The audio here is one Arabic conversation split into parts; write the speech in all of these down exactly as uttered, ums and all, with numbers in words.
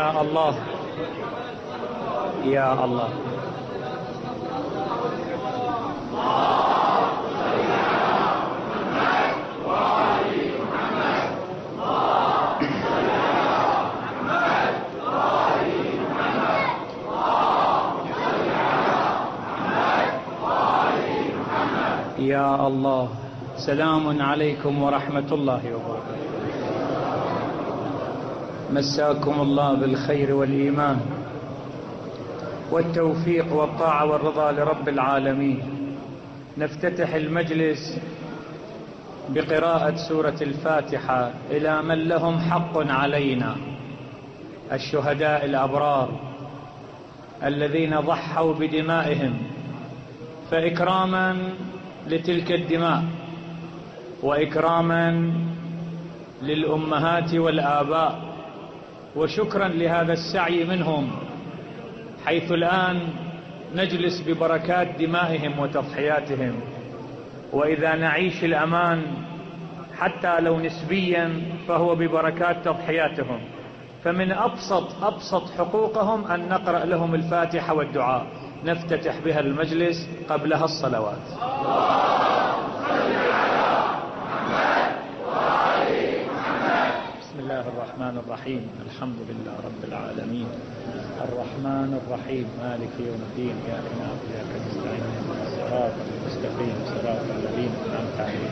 يا الله يا الله. يا الله. سلام عليكم ورحمة الله وبركاته. مساكم الله بالخير والإيمان والتوفيق والطاعة والرضا لرب العالمين. نفتتح المجلس بقراءة سورة الفاتحة إلى من لهم حق علينا، الشهداء الأبرار الذين ضحوا بدمائهم، فإكراما لتلك الدماء وإكراما للأمهات والآباء وشكرا لهذا السعي منهم، حيث الآن نجلس ببركات دمائهم وتضحياتهم، وإذا نعيش الأمان حتى لو نسبيا فهو ببركات تضحياتهم. فمن أبسط أبسط حقوقهم أن نقرأ لهم الفاتحة والدعاء نفتتح بها المجلس قبلها الصلوات. بسم الله الرحمن الرحيم. الحمد لله رب العالمين الرحمن الرحيم مالك يوم الدين، إياك نعبد وإياك نستعين اهدنا الصراط المستقيم صراط الذين أنعمت عليهم.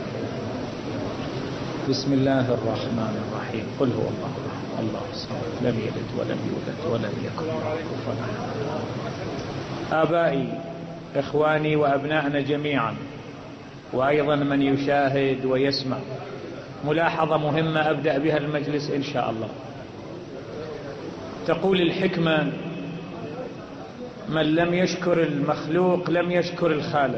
بسم الله الرحمن الرحيم. قل هو الله أحد الله الصمد لم يلد ولم يولد ولم يكن له كفوا أحد. آبائي، إخواني وأبنائنا جميعا، وأيضا من يشاهد ويسمع، ملاحظة مهمة أبدأ بها المجلس إن شاء الله. تقول الحكمة: من لم يشكر المخلوق لم يشكر الخالق.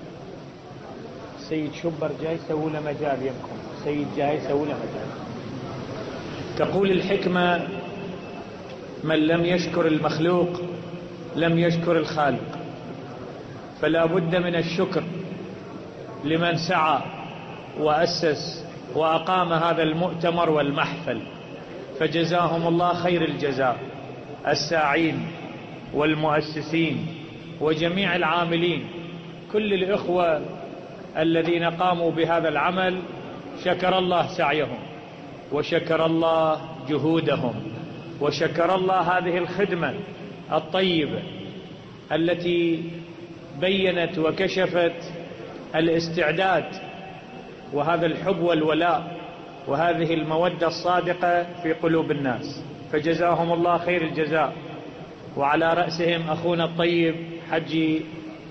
سيد شبر جاي سووا له مجال يمكن، سيد جاي سووا له مجال. تقول الحكمة: من لم يشكر المخلوق لم يشكر الخالق. فلا بد من الشكر لمن سعى وأسس وأقام هذا المؤتمر والمحفل، فجزاهم الله خير الجزاء، الساعين والمؤسسين وجميع العاملين، كل الإخوة الذين قاموا بهذا العمل شكر الله سعيهم وشكر الله جهودهم وشكر الله هذه الخدمة الطيبة التي بينت وكشفت الاستعداد وهذا الحب والولاء وهذه المودة الصادقة في قلوب الناس، فجزاهم الله خير الجزاء. وعلى رأسهم أخونا الطيب حجي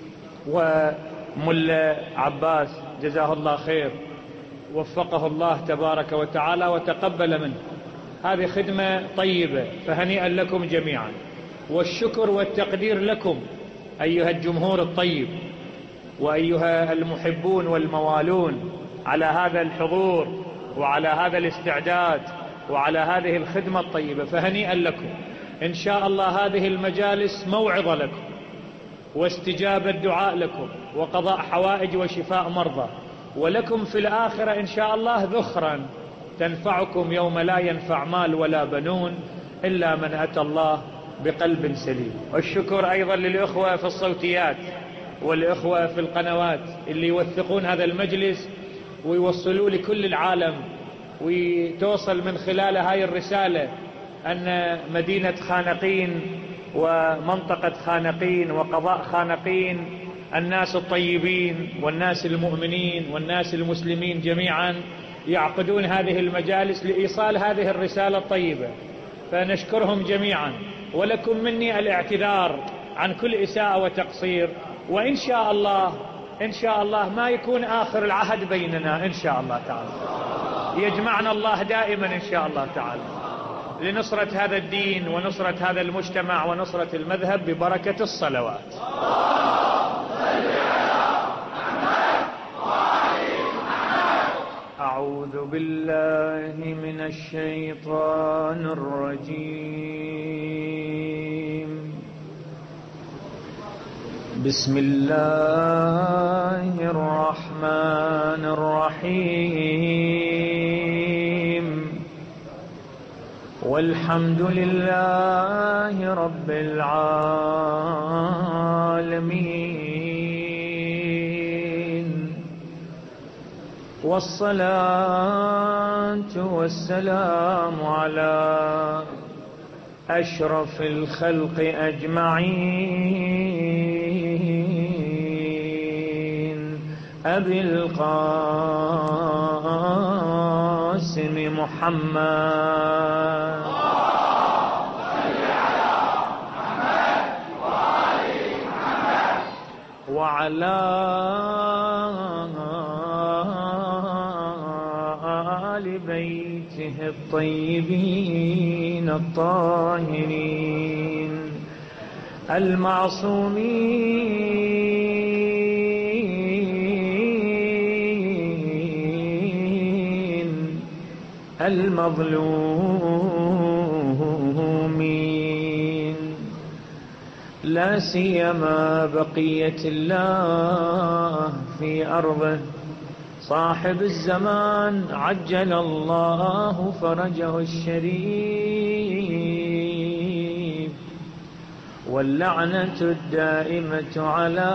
وملا عباس، جزاه الله خير، وفقه الله تبارك وتعالى وتقبل منه. هذه خدمة طيبة، فهنيئا لكم جميعا، والشكر والتقدير لكم أيها الجمهور الطيب وأيها المحبون والموالون على هذا الحضور وعلى هذا الاستعداد وعلى هذه الخدمة الطيبة، فهنيئا لكم. إن شاء الله هذه المجالس موعظة لكم واستجابة دعاء لكم وقضاء حوائج وشفاء مرضى، ولكم في الآخرة إن شاء الله ذخرا تنفعكم يوم لا ينفع مال ولا بنون إلا من أتى الله بقلب سليم. والشكر أيضا للإخوة في الصوتيات والإخوة في القنوات اللي يوثقون هذا المجلس ويوصلوا لكل العالم، وتوصل من خلال هاي الرسالة أن مدينة خانقين ومنطقة خانقين وقضاء خانقين الناس الطيبين والناس المؤمنين والناس المسلمين جميعا يعقدون هذه المجالس لإيصال هذه الرسالة الطيبة، فنشكرهم جميعا. ولكم مني الاعتذار عن كل إساءة وتقصير، وإن شاء الله إن شاء الله ما يكون آخر العهد بيننا إن شاء الله تعالى، يجمعنا الله دائما إن شاء الله تعالى لنصرة هذا الدين ونصرة هذا المجتمع ونصرة المذهب ببركة الصلوات. أعوذ بالله من الشيطان الرجيم. بسم الله الرحمن الرحيم. والحمد لله رب العالمين، والصلاة والسلام على أشرف الخلق أجمعين، أبي القاسم محمد وعلى آل بيته الطيبين الطاهرين المعصومين المظلومين، لا سيما بقية الله في أرضه، صاحب الزمان عجل الله فرجه الشريف، واللعنة الدائمة على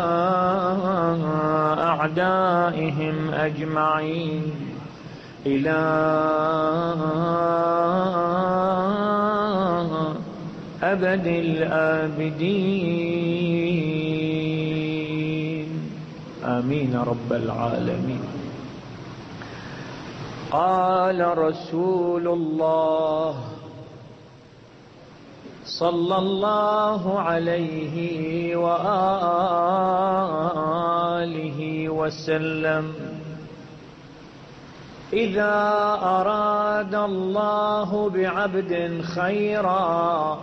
أعدائهم أجمعين إلى أبد الآبدين، آمين رب العالمين. قال رسول الله صلى الله عليه وآله وسلم: إذا أراد الله بعبد خيرا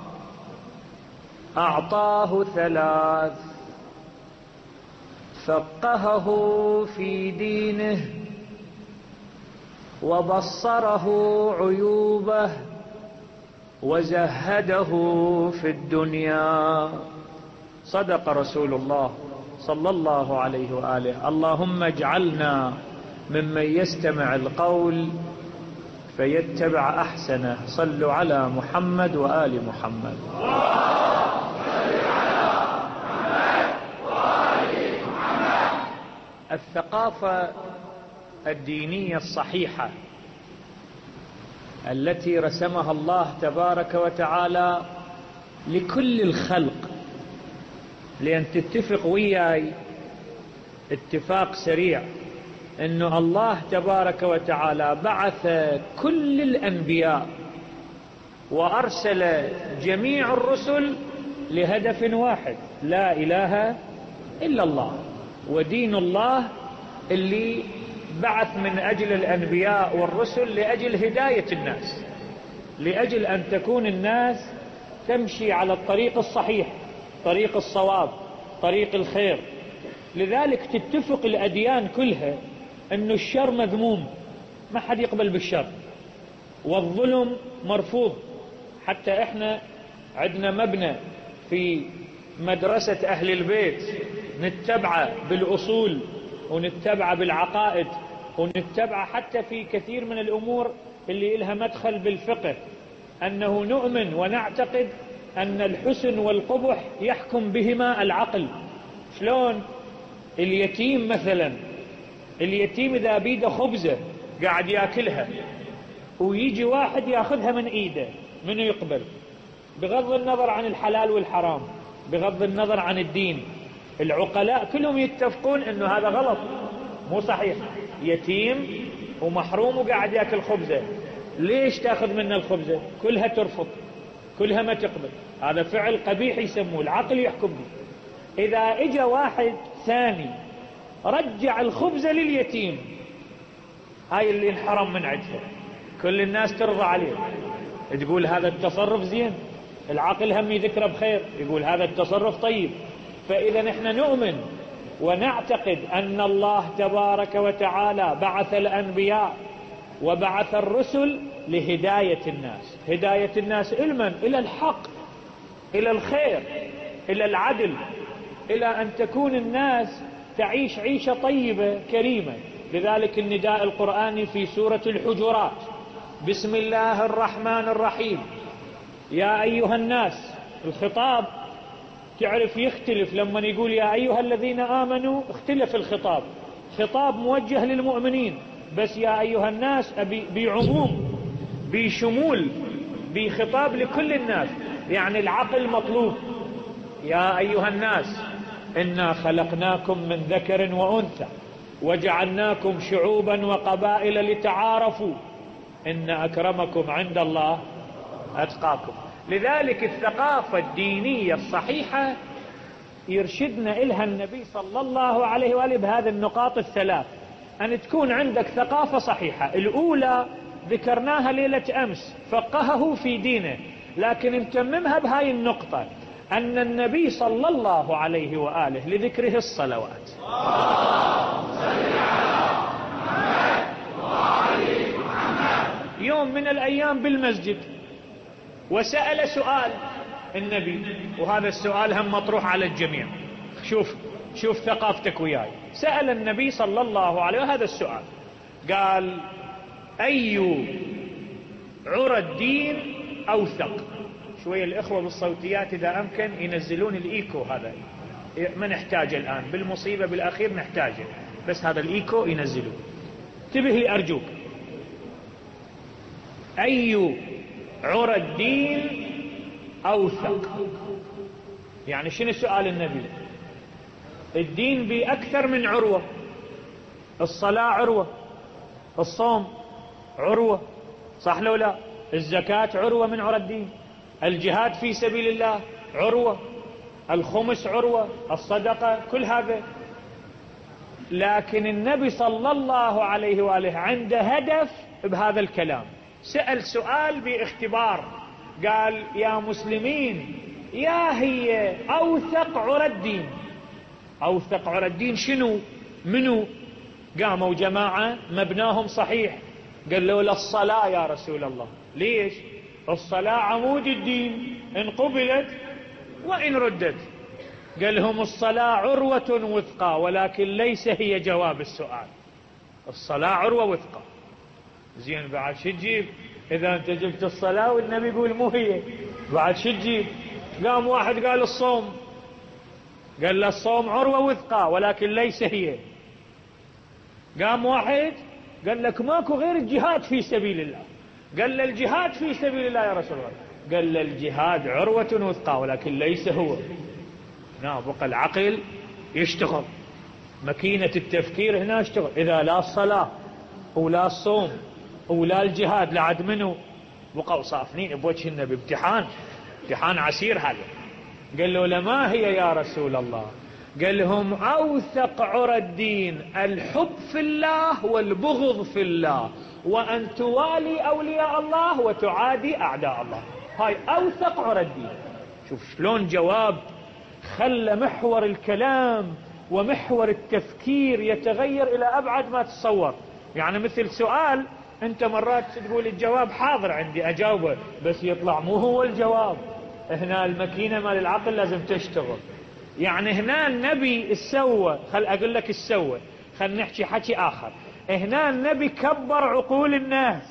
أعطاه ثلاث: فقهه في دينه، وبصره عيوبه، وزهده في الدنيا. صدق رسول الله صلى الله عليه وآله. اللهم اجعلنا ممن يستمع القول فيتبع أحسنه. صلوا على محمد وآل محمد. الثقافة الدينية الصحيحة التي رسمها الله تبارك وتعالى لكل الخلق، لأن تتفق وياي اتفاق سريع أنه الله تبارك وتعالى بعث كل الأنبياء وأرسل جميع الرسل لهدف واحد: لا إله إلا الله. ودين الله اللي بعث من أجل الأنبياء والرسل لأجل هداية الناس، لأجل أن تكون الناس تمشي على الطريق الصحيح، طريق الصواب، طريق الخير. لذلك تتفق الأديان كلها أن الشر مذموم، ما حد يقبل بالشر، والظلم مرفوض. حتى احنا عندنا مبنى في مدرسة أهل البيت نتبعه بالأصول ونتبعه بالعقائد ونتبعه حتى في كثير من الأمور اللي إلها مدخل بالفقه، أنه نؤمن ونعتقد أن الحسن والقبح يحكم بهما العقل. شلون؟ اليتيم مثلا، اليتيم إذا بيده خبزة قاعد يأكلها ويجي واحد يأخذها من إيده، منه يقبل؟ بغض النظر عن الحلال والحرام، بغض النظر عن الدين، العقلاء كلهم يتفقون انه هذا غلط، مو صحيح. يتيم ومحروم وقاعد ياكل خبزه، ليش تاخذ منه الخبزه؟ كلها ترفض، كلها ما تقبل. هذا فعل قبيح يسموه، العقل يحكم به. اذا اجى واحد ثاني رجع الخبزه لليتيم، هاي اللي انحرم من عندها، كل الناس ترضى عليه، تقول هذا التصرف زين، العقل هم يذكره بخير، يقول هذا التصرف طيب. فإذا نحن نؤمن ونعتقد أن الله تبارك وتعالى بعث الأنبياء وبعث الرسل لهداية الناس. هداية الناس إلى من؟ إلى الحق، إلى الخير، إلى العدل، إلى أن تكون الناس تعيش عيشة طيبة كريمة. لذلك النداء القرآني في سورة الحجرات: بسم الله الرحمن الرحيم، يا أيها الناس. الخطاب تعرف يختلف لما يقول يا أيها الذين آمنوا، اختلف الخطاب، خطاب موجه للمؤمنين، بس يا أيها الناس بعموم بشمول بخطاب لكل الناس، يعني العقل مطلوب. يا أيها الناس إنا خلقناكم من ذكر وأنثى وجعلناكم شعوبا وقبائل لتعارفوا إن أكرمكم عند الله أتقاكم. لذلك الثقافة الدينية الصحيحة يرشدنا إلها النبي صلى الله عليه وآله بهذه النقاط الثلاث، أن تكون عندك ثقافة صحيحة. الأولى ذكرناها ليلة أمس، فقهه في دينه، لكن نتممها بهاي النقطة، أن النبي صلى الله عليه وآله لذكره الصلوات يوم من الأيام بالمسجد وسأل سؤال النبي، وهذا السؤال هم مطروح على الجميع. شوف شوف ثقافتك وياي. سأل النبي صلى الله عليه وآله هذا السؤال، قال أي عرى الدين أوثق؟ شوية الإخوة بالصوتيات إذا أمكن ينزلون الإيكو، هذا ما نحتاجه الآن، بالمصيبة بالأخير نحتاجه، بس هذا الإيكو ينزلوه. انتبه لي أرجوك. أي عرى الدين أوثق؟ يعني شنو سؤال النبي؟ الدين بأكثر من عروة. الصلاة عروة، الصوم عروة، صح لو لا؟ الزكاة عروة من عرى الدين، الجهاد في سبيل الله عروة، الخمس عروة، الصدقة، كل هذا. لكن النبي صلى الله عليه وآله عنده هدف بهذا الكلام، سأل سؤال باختبار، قال يا مسلمين، يا هي أوثق عرى الدين؟ أوثق عرى الدين شنو؟ منو؟ قاموا جماعة مبناهم صحيح، قالوا له الصلاة يا رسول الله. ليش؟ الصلاة عمود الدين، إن قبلت وإن ردت. قال لهم الصلاة عروة وثقى، ولكن ليس هي جواب السؤال. الصلاة عروة وثقى، زين بعد شو تجيب؟ إذا أنت جبت الصلاة والنبي يقول مو هي، بعد شو تجيب؟ قام واحد قال الصوم، قال له الصوم عروة وثقى ولكن ليس هي. قام واحد قال لك ماكو غير الجهاد في سبيل الله، قال له الجهاد في سبيل الله يا رسول الله، قال له الجهاد عروة وثقى ولكن ليس هو. هنا بقى العقل يشتغل، ماكينة التفكير هنا اشتغل. إذا لا الصلاة ولا الصوم ولا الجهاد لعد منه، بقوا صافنين بوجه النبي، امتحان امتحان عسير هذا. قال له لما هي يا رسول الله؟ قال لهم أوثق عرى الدين الحب في الله والبغض في الله، وأن توالي أولياء الله وتعادي أعداء الله. هاي أوثق عرى الدين. شوف شلون جواب خلى محور الكلام ومحور التفكير يتغير إلى أبعد ما تتصور. يعني مثل سؤال أنت مرات تقول الجواب حاضر عندي أجاوبه، بس يطلع مو هو الجواب. هنا الماكينة مال العقل لازم تشتغل. يعني هنا النبي السوى، خل أقول لك السوى، خل نحكي حكي آخر. هنا النبي كبر عقول الناس،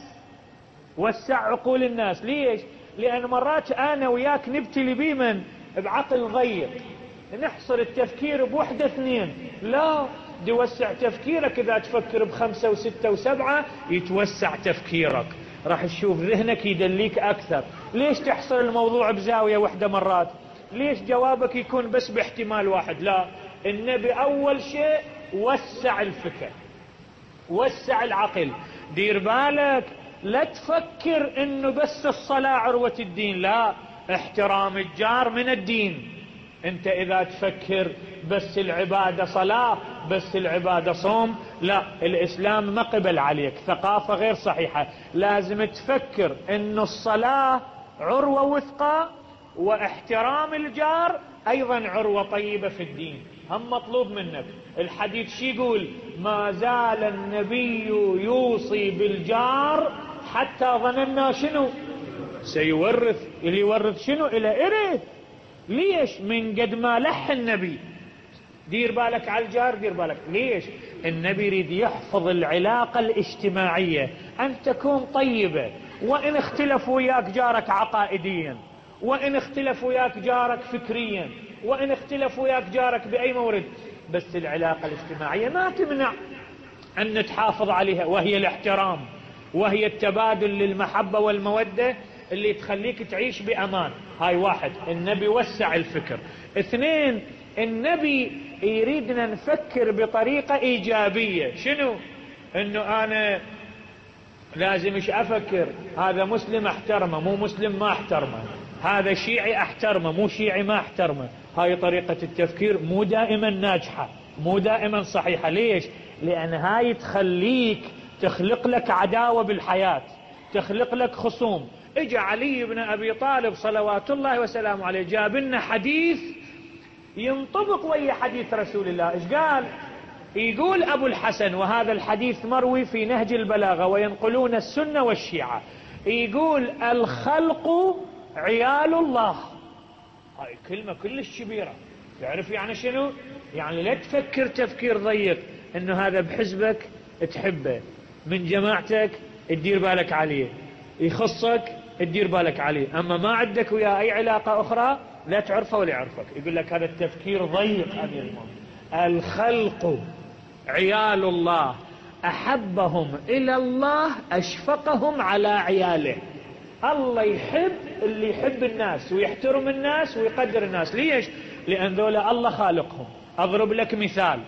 وسع عقول الناس. ليش؟ لأن مرات أنا وياك نبتلي بمن بعقل ضيق، نحصر التفكير بوحدة اثنين. لا، دي وسع تفكيرك. إذا تفكر بخمسة وستة وسبعة يتوسع تفكيرك، راح تشوف ذهنك يدليك أكثر. ليش تحصر الموضوع بزاوية واحدة مرات؟ ليش جوابك يكون بس باحتمال واحد؟ لا، النبي أول شيء وسع الفكر، وسع العقل. دير بالك لا تفكر انه بس الصلاة عروة الدين، لا، احترام الجار من الدين. انت اذا تفكر بس العبادة صلاة، بس العبادة صوم، لا، الاسلام ما قبل عليك، ثقافة غير صحيحة. لازم تفكر انه الصلاة عروة وثقى، واحترام الجار ايضا عروة طيبة في الدين، هم مطلوب منك. الحديث شي يقول؟ ما زال النبي يوصي بالجار حتى ظننا شنو؟ سيورث. اللي يورث شنو؟ إلى إرث. ليش؟ من قد ما لح النبي دير بالك على الجار، دير بالك. ليش؟ النبي يريد يحفظ العلاقة الاجتماعية أن تكون طيبة، وإن اختلف وياك جارك عقائديا، وإن اختلف وياك جارك فكريا، وإن اختلف وياك جارك بأي مورد، بس العلاقة الاجتماعية ما تمنع أن نتحافظ عليها، وهي الاحترام، وهي التبادل للمحبة والمودة اللي تخليك تعيش بأمان. هاي واحد، النبي وسع الفكر. اثنين، النبي يريدنا نفكر بطريقة إيجابية. شنو؟ انه انا لازم ايش افكر؟ هذا مسلم احترمه، مو مسلم ما احترمه، هذا شيعي احترمه، مو شيعي ما احترمه. هاي طريقة التفكير مو دائما ناجحة، مو دائما صحيحة. ليش؟ لان هاي تخليك تخلق لك عداوة بالحياة، تخلق لك خصوم. اجى علي بن ابي طالب صلوات الله وسلامه عليه جاب لنا حديث ينطبق ويا حديث رسول الله. ايش قال؟ يقول ابو الحسن، وهذا الحديث مروي في نهج البلاغة وينقلون السنة والشيعة، يقول الخلق عيال الله. هاي كلمة كلش كبيرة. تعرف يعني شنو؟ يعني لا تفكر تفكير ضيق انه هذا بحزبك تحبه، من جماعتك تدير بالك عليه، يخصك تدير بالك عليه، اما ما عندك وياه اي علاقة اخرى لا تعرفه ولا يعرفك. يقول لك هذا التفكير ضيق امير المؤمنين. الخلق عيال الله، احبهم الى الله اشفقهم على عياله. الله يحب اللي يحب الناس ويحترم الناس ويقدر الناس. ليش؟ لان ذولا الله خالقهم. اضرب لك مثال.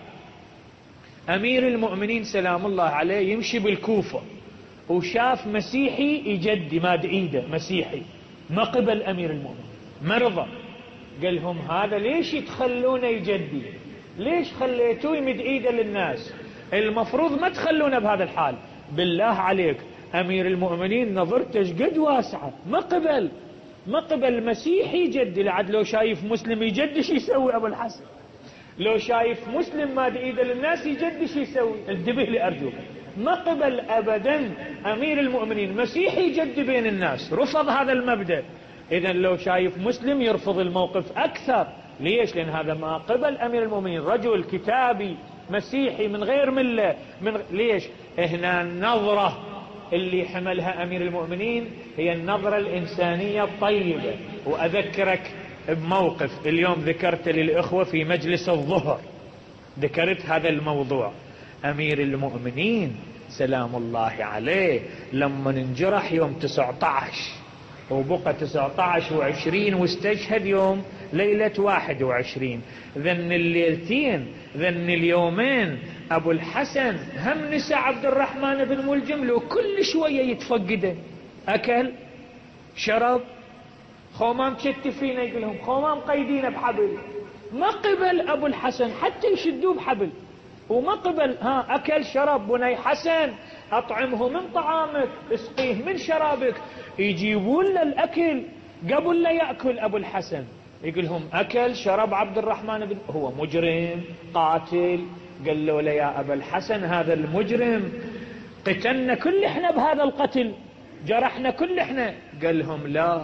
امير المؤمنين سلام الله عليه يمشي بالكوفة وشاف مسيحي يجدي ماد ايده، مسيحي ما قبل امير المؤمنين، مرضى. قال لهم هذا ليش تخلونه يجدي؟ ليش خليتوه يمد ايده للناس؟ المفروض ما تخلونه بهذا الحال. بالله عليك امير المؤمنين نظرته قد واسعة، ما قبل ما قبل مسيحي يجدي. لعد لو شايف مسلم يجدي شو يسوي ابو الحسن؟ لو شايف مسلم ماد ايده للناس يجدي شو يسوي؟ انتبه لي ارجوك. ما قبل ابدا امير المؤمنين مسيحي يجدي بين الناس، رفض هذا المبدأ. اذا لو شايف مسلم يرفض الموقف اكثر. ليش؟ لان هذا ما قبل امير المؤمنين، رجل كتابي مسيحي من غير مله من غ... ليش؟ هنا النظرة اللي حملها امير المؤمنين هي النظرة الانسانية الطيبة. واذكرك بموقف اليوم ذكرت للاخوة في مجلس الظهر، ذكرت هذا الموضوع. امير المؤمنين سلام الله عليه لما انجرح يوم تسعة عشر وبقى تسعة عشر وعشرين واستشهد يوم ليلة واحد وعشرين، ذن الليلتين ذن اليومين ابو الحسن هم نسى عبد الرحمن بن ملجم لو كل شوية يتفقده، اكل شرب خومام شتفينا، يقول لهم خومام قيدينا بحبل. ما قبل ابو الحسن حتى يشدوه بحبل، وما قبل ها اكل شرب. بني حسن اطعمه من طعامك، اسقيه من شرابك. يجيبون له الاكل قبل لا ياكل ابو الحسن. يقول لهم اكل شرب عبد الرحمن بن، هو مجرم قاتل. قال له لا يا ابا الحسن هذا المجرم قتلنا كل احنا بهذا القتل، جرحنا كل احنا. قال لهم لا،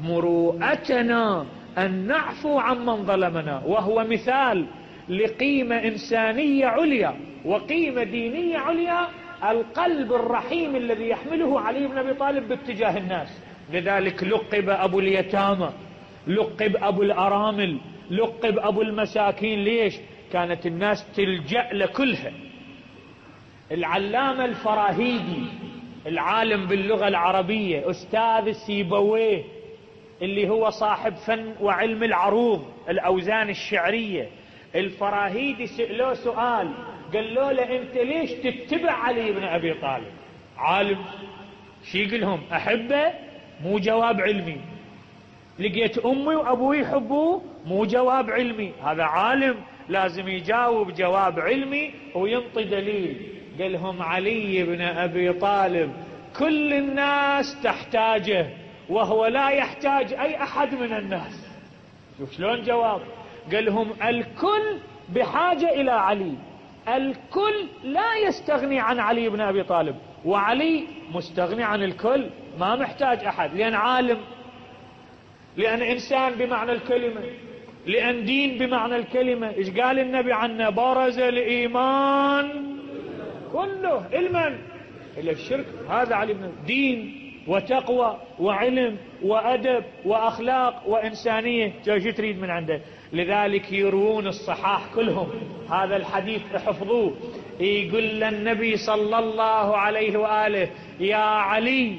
مروءتنا ان نعفو عمن ظلمنا، وهو مثال لقيمة إنسانية عليا وقيمة دينية عليا، القلب الرحيم الذي يحمله علي بن أبي طالب باتجاه الناس. لذلك لقب أبو اليتامى، لقب أبو الأرامل، لقب أبو المساكين. ليش؟ كانت الناس تلجأ لكلها. العلامة الفراهيدي العالم باللغة العربية، أستاذ السيبويه اللي هو صاحب فن وعلم العروض الأوزان الشعرية، الفراهيدي سألوه سؤال، قال له له انت ليش تتبع علي بن ابي طالب؟ عالم شي يقول لهم احبه؟ مو جواب علمي. لقيت امي وابوي يحبوه؟ مو جواب علمي. هذا عالم لازم يجاوب جواب علمي وينطي دليل. قال لهم علي بن ابي طالب كل الناس تحتاجه وهو لا يحتاج اي احد من الناس. شوف شلون جواب. قال لهم الكل بحاجة إلى علي، الكل لا يستغني عن علي بن أبي طالب، وعلي مستغني عن الكل، ما محتاج أحد، لأن عالم، لأن إنسان بمعنى الكلمة. لأن دين بمعنى الكلمة. إيش قال النبي عنه؟ برز الإيمان كله المن إلى الشرك. هذا علي بن دين وتقوى وعلم وأدب وأخلاق وإنسانية. شو تريد من عنده؟ لذلك يروون الصحاح كلهم هذا الحديث، احفظوه. يقول للنبي صلى الله عليه وآله: يا علي،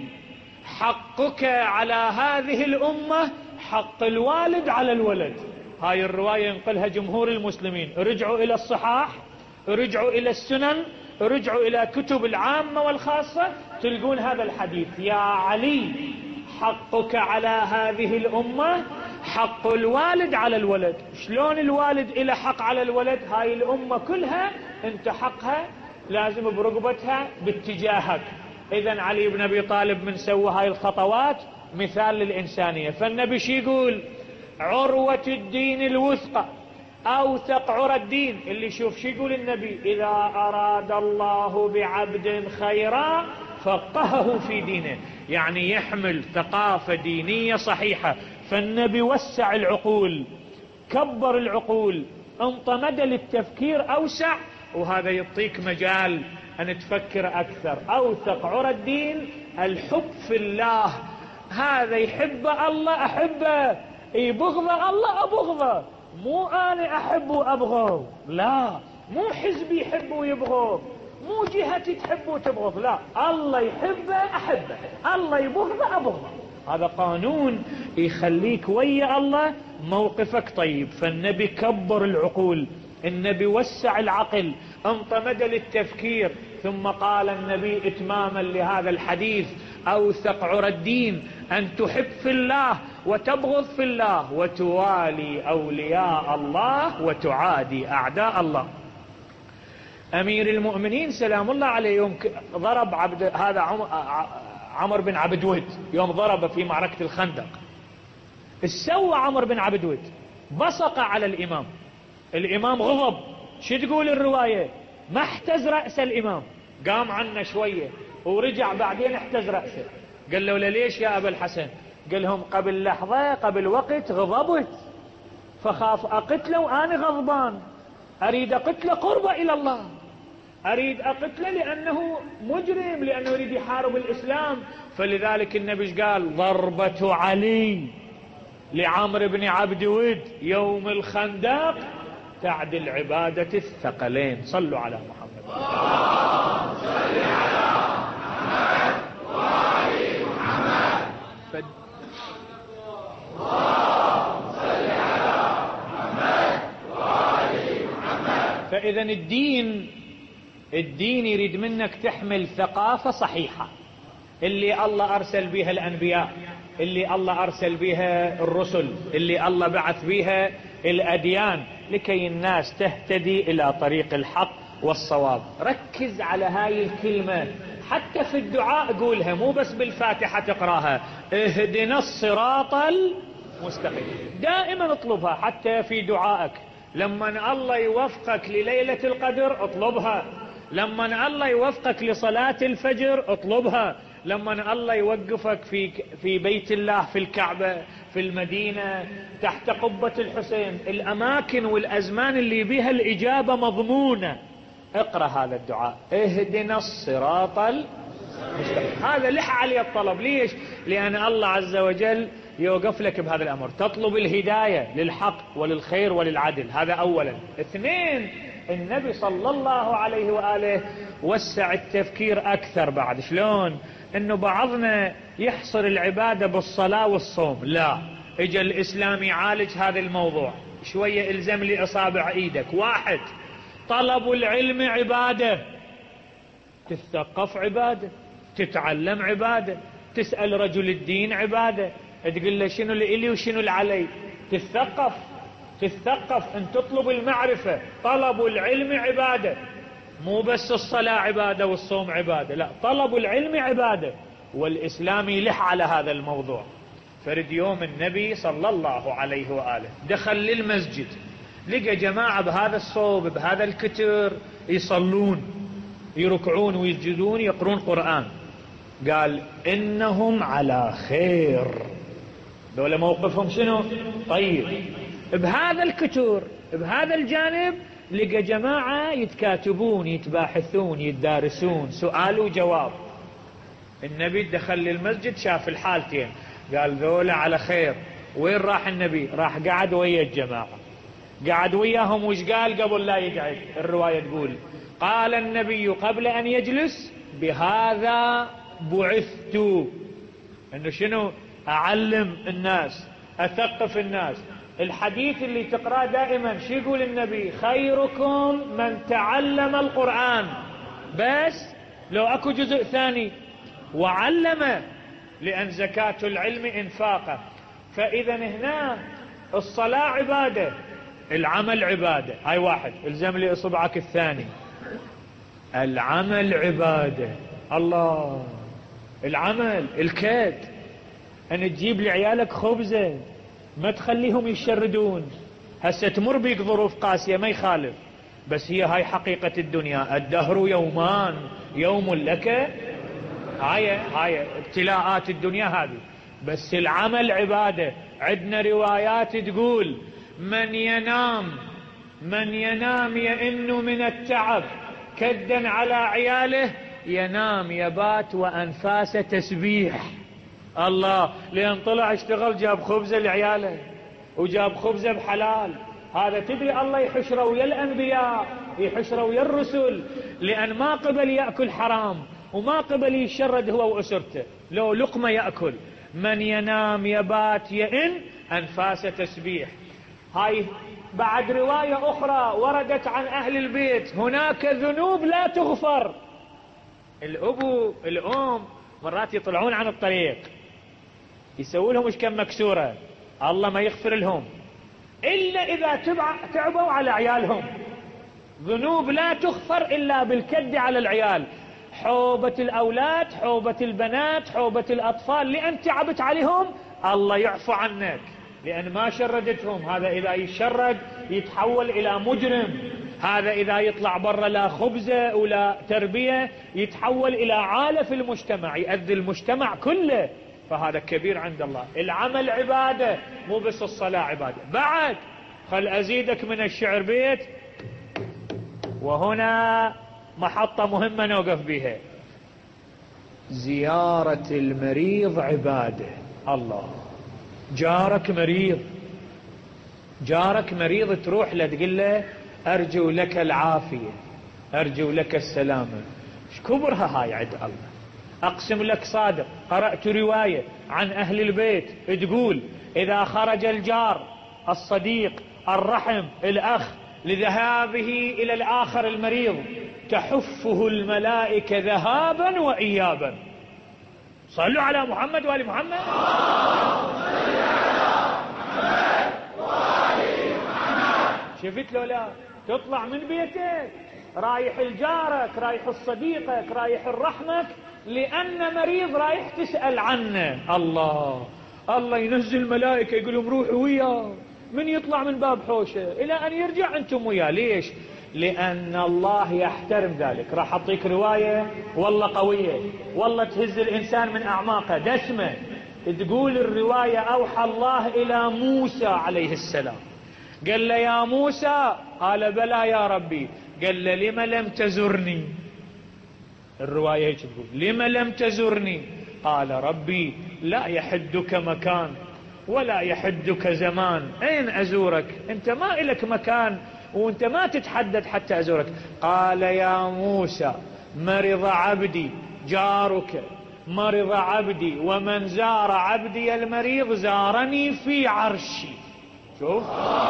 حقك على هذه الأمة حق الوالد على الولد. هاي الرواية ينقلها جمهور المسلمين. رجعوا إلى الصحاح، رجعوا إلى السنن، رجعوا إلى كتب العامة والخاصة، تلقون هذا الحديث: يا علي، حقك على هذه الأمة حق الوالد على الولد. شلون الوالد إلى حق على الولد؟ هاي الأمة كلها انت حقها لازم برقبتها باتجاهك. إذن علي بن أبي طالب من سوى هاي الخطوات مثال للإنسانية. فالنبي شي يقول؟ عروة الدين الوثقى، أوثق عرى الدين. اللي شوف شي يقول النبي: إذا أراد الله بعبد خيرا فقهه في دينه، يعني يحمل ثقافة دينية صحيحة. فالنبي وسع العقول، كبر العقول، انطمد للتفكير أوسع، وهذا يعطيك مجال أن تفكر أكثر. أوثق عرى الدين الحب في الله. هذا يحب الله أحبه، يبغض الله أبغضه. مو أنا أحب وأبغض، لا. مو حزبي يحب ويبغض، مو جهتي تحب وتبغض، لا. الله يحبه أحبه، الله يبغضه أبغضه. هذا قانون يخليك ويا الله موقفك طيب. فالنبي كبر العقول، النبي وسع العقل، انطمد للتفكير. ثم قال النبي إتماما لهذا الحديث: أوثق عرى الدين أن تحب في الله وتبغض في الله، وتوالي أولياء الله وتعادي أعداء الله. أمير المؤمنين سلام الله عليه يوم ضرب عبد هذا عمر بن عبد ود، يوم ضرب في معركة الخندق، السوى عمر بن عبد ود بصق على الإمام. الإمام غضب. شو تقول الرواية؟ ما احتز رأس الإمام، قام عنا شوية ورجع بعدين احتز رأسه. قال له: ليش يا أبا الحسن؟ قال لهم: قبل لحظة قبل وقت غضبت، فخاف أقتله وأنا غضبان، أريد أقتله قربة إلى الله، أريد أقتله لأنه مجرم، لأنه يريد يحارب الإسلام. فلذلك النبي قال: ضربة علي لعمر بن عبد ود يوم الخندق تعدل عبادة الثقلين. صلوا على محمد. اللهم صل على محمد وآل محمد. فد... اللهم صل على محمد وآل محمد. فإذا الدين الدين يريد منك تحمل ثقافة صحيحة اللي الله أرسل بها الأنبياء، اللي الله أرسل بها الرسل، اللي الله بعث بها الأديان، لكي الناس تهتدي إلى طريق الحق والصواب. ركز على هاي الكلمة، حتى في الدعاء قولها، مو بس بالفاتحة تقراها: اهدنا الصراط المستقيم. دائما اطلبها حتى في دعائك. لما الله يوفقك لليلة القدر اطلبها، لما الله يوفقك لصلاة الفجر اطلبها، لما الله يوقفك في في بيت الله، في الكعبة، في المدينة، تحت قبة الحسين، الأماكن والأزمان اللي بها الإجابة مضمونة، اقرأ هذا الدعاء: اهدنا الصراط المستقيم. هذا لح عليه الطلب. ليش؟ لأن الله عز وجل يوقف لك بهذا الأمر، تطلب الهداية للحق وللخير وللعدل. هذا أولا. اثنين، النبي صلى الله عليه وآله وسع التفكير أكثر بعد. شلون؟ إنه بعضنا يحصر العبادة بالصلاة والصوم، لا. اجى الإسلام يعالج هذا الموضوع شوية. الزم لي أصابع إيدك. واحد، طلب العلم عبادة، تثقف عبادة، تتعلم عبادة، تسأل رجل الدين عبادة، تقول له شنو اللي إلي وشنو اللي علي، تثقف تثقف ان تطلب المعرفة. طلب العلم عبادة، مو بس الصلاة عبادة والصوم عبادة، لا، طلب العلم عبادة. والإسلام يلح على هذا الموضوع. فرد يوم النبي صلى الله عليه وآله دخل للمسجد، لقى جماعة بهذا الصوب بهذا الكتر يصلون يركعون ويسجدون يقرون قرآن. قال: إنهم على خير. دول موقفهم شنو؟ طيب. بهذا الكتور بهذا الجانب لقى جماعة يتكاتبون يتباحثون يتدارسون سؤال وجواب. النبي دخل للمسجد شاف الحالتين قال ذولا على خير. وين راح النبي؟ راح قعد ويا الجماعة قعد وياهم. وش قال قبل لا يقعد؟ الرواية تقول قال النبي قبل أن يجلس بهذا بعثت، انه شنو؟ اعلم الناس اثقف الناس. الحديث اللي تقرأ دائما شو يقول النبي؟ خيركم من تعلم القرآن. بس لو اكو جزء ثاني وعلم، لأن زكاة العلم انفاقه. فإذا هنا الصلاة عبادة، العمل عبادة. هاي واحد، الزم لي اصبعك الثاني. العمل عبادة. الله، العمل الكاد، ان تجيب لعيالك خبزة ما تخليهم يشردون. هسه تمر بيك ظروف قاسية ما يخالف، بس هي هاي حقيقة الدنيا. الدهر يومان، يوم لك، هاي هاي ابتلاءات الدنيا هذه. بس العمل عبادة. عندنا روايات تقول من ينام من ينام يئن من التعب كدا على عياله ينام يبات وأنفاس تسبيح. الله، لأن طلع اشتغل جاب خبزة لعياله وجاب خبزة بحلال. هذا تدري الله يحشره ويا الأنبياء، يحشره ويا الرسل، لأن ما قبل يأكل حرام وما قبل يشرد هو وأسرته، لو لقمة يأكل. من ينام يبات يئن أنفاس تسبيح. هاي بعد رواية أخرى وردت عن أهل البيت، هناك ذنوب لا تغفر. الأبو الأم مرات يطلعون عن الطريق يسوي لهم مش كم مكسورة، الله ما يغفر لهم إلا إذا تعبوا على عيالهم. ذنوب لا تغفر إلا بالكد على العيال. حوبة الأولاد، حوبة البنات، حوبة الأطفال، لأن تعبت عليهم الله يعفو عنك، لأن ما شردتهم. هذا إذا يشرد يتحول إلى مجرم، هذا إذا يطلع برا لا خبزة ولا تربية يتحول إلى عالة في المجتمع، يؤذي المجتمع كله. فهذا كبير عند الله. العمل عبادة، مو بس الصلاة عبادة. بعد خل أزيدك من الشعر بيت، وهنا محطة مهمة نوقف بها. زيارة المريض عبادة. الله، جارك مريض، جارك مريض تروح له تقول له أرجو لك العافية، أرجو لك السلامة. ايش كبرها هاي عند الله. أقسم لك صادق، قرأت رواية عن أهل البيت تقول إذا خرج الجار الصديق الرحم الأخ لذهابه إلى الآخر المريض تحفه الملائكة ذهابا وإيابا. صلوا على محمد وآل محمد. شفت لو لا تطلع من بيتك رايح لجارك، رايح لصديقك، رايح لرحمك، لأن مريض رايح تسأل عنه. الله الله ينزل ملائكة يقول لهم روحوا وياه، من يطلع من باب حوشه إلى أن يرجع أنتم وياه. ليش؟ لأن الله يحترم ذلك. راح أعطيك رواية والله قوية، والله تهز الإنسان من أعماقه، دسمة. تقول الرواية أوحى الله إلى موسى عليه السلام، قال له يا موسى، قال بلى يا ربي، قال له لم لم تزرني. الرواية هيك تقول لم لم تزرني، قال ربي لا يحدك مكان ولا يحدك زمان، أين أزورك؟ أنت ما إلك مكان وأنت ما تتحدد حتى أزورك. قال يا موسى مرض عبدي جارك، مرض عبدي ومن زار عبدي المريض زارني في عرشي. شوف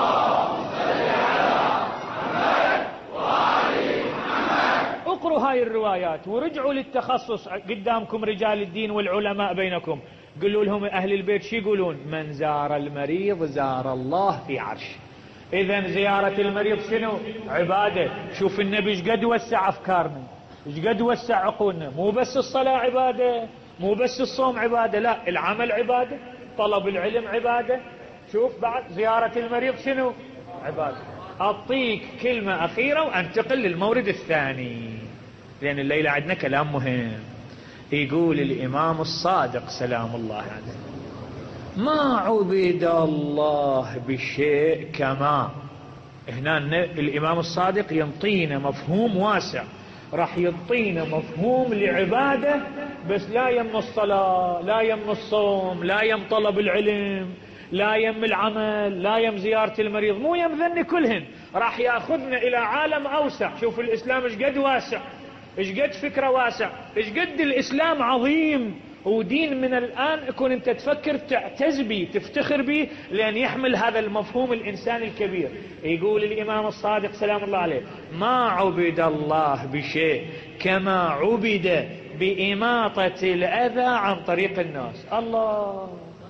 اقروا هاي الروايات ورجعوا للتخصص قدامكم رجال الدين والعلماء بينكم، قلوا لهم أهل البيت شي يقولون؟ من زار المريض زار الله في عرش. إذن زيارة المريض شنو؟ عبادة. شوف النبي ايش قد وسع أفكارنا، ايش قد وسع عقولنا. مو بس الصلاة عبادة، مو بس الصوم عبادة، لا، العمل عبادة، طلب العلم عبادة. شوف بعد زيارة المريض شنو؟ عبادة. أعطيك كلمة أخيرة وأنتقل للمورد الثاني، لأن الليلة عندنا كلام مهم. يقول الإمام الصادق سلام الله عليه ما عبد الله بشيء كما. هنا الإمام الصادق ينطينا مفهوم واسع، راح ينطينا مفهوم لعبادة، بس لا يم الصلاة، لا يم الصوم، لا يم طلب العلم، لا يم العمل، لا يم زيارة المريض، مو يم ذن كلهن، راح ياخذنا إلى عالم أوسع. شوف الإسلام ايش قد واسع، ايش قد فكرة واسع، ايش قد الإسلام عظيم، ودين من الآن يكون أنت تفكر تعتز به تفتخر به، لأن يحمل هذا المفهوم الإنساني الكبير. يقول الإمام الصادق سلام الله عليه: ما عبد الله بشيء كما عبد بإماطة الأذى عن طريق الناس. الله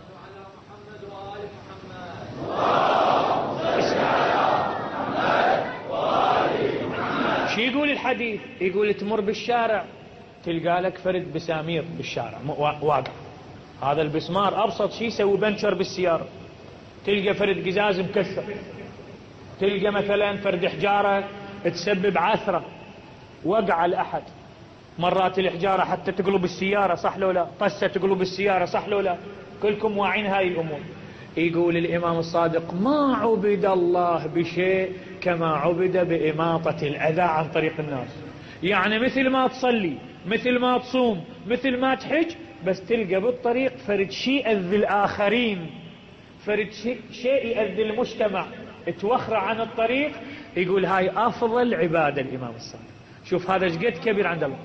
شو يقول الحديث؟ يقول تمر بالشارع تلقى لك فرد بسامير بالشارع واقع، هذا البسمار أبسط شيء يسوي بنشر بالسيارة. تلقى فرد قزاز مكسر، تلقى مثلا فرد حجارة تسبب عثرة وقع الأحد. مرات الحجارة حتى تقلب السيارة، صح لو لا؟ طسة تقلب السيارة، صح لو لا؟ كلكم واعين هاي الأمور. يقول الإمام الصادق: ما عبد الله بشيء كما عبد بإماطة الأذى عن طريق الناس. يعني مثل ما تصلي، مثل ما تصوم، مثل ما تحج، بس تلقى بالطريق فرد شيء يأذي الآخرين، فرد شيء يأذي المجتمع، توخر عن الطريق. يقول هاي أفضل عبادة الإمام الصادق. شوف هذا ايش قد كبير عند الله.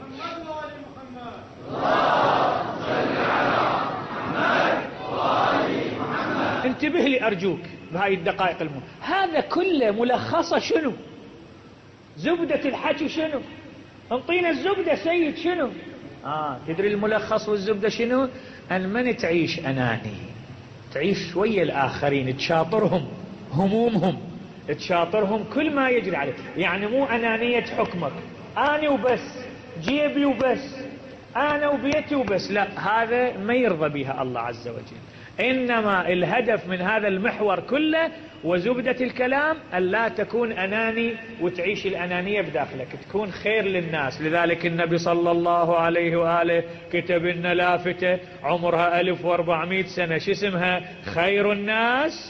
انتبه لي أرجوك بهاي الدقائق المهمة. هذا كله ملخصة شنو؟ زبدة الحكي شنو؟ انطينا الزبدة سيد شنو؟ آه تدري الملخص والزبدة شنو؟ أن من تعيش أناني، تعيش شوية الآخرين، تشاطرهم همومهم، تشاطرهم كل ما يجري عليك. يعني مو أنانية حكمك أنا وبس، جيبي وبس، أنا وبيتي وبس، لا، هذا ما يرضى بها الله عز وجل. إنما الهدف من هذا المحور كله وزبدة الكلام أن لا تكون أناني وتعيش الأنانية بداخلك، تكون خير للناس. لذلك النبي صلى الله عليه وآله كتب لنا لافتة عمرها ألف واربعمائة سنة، شو اسمها؟ خير الناس.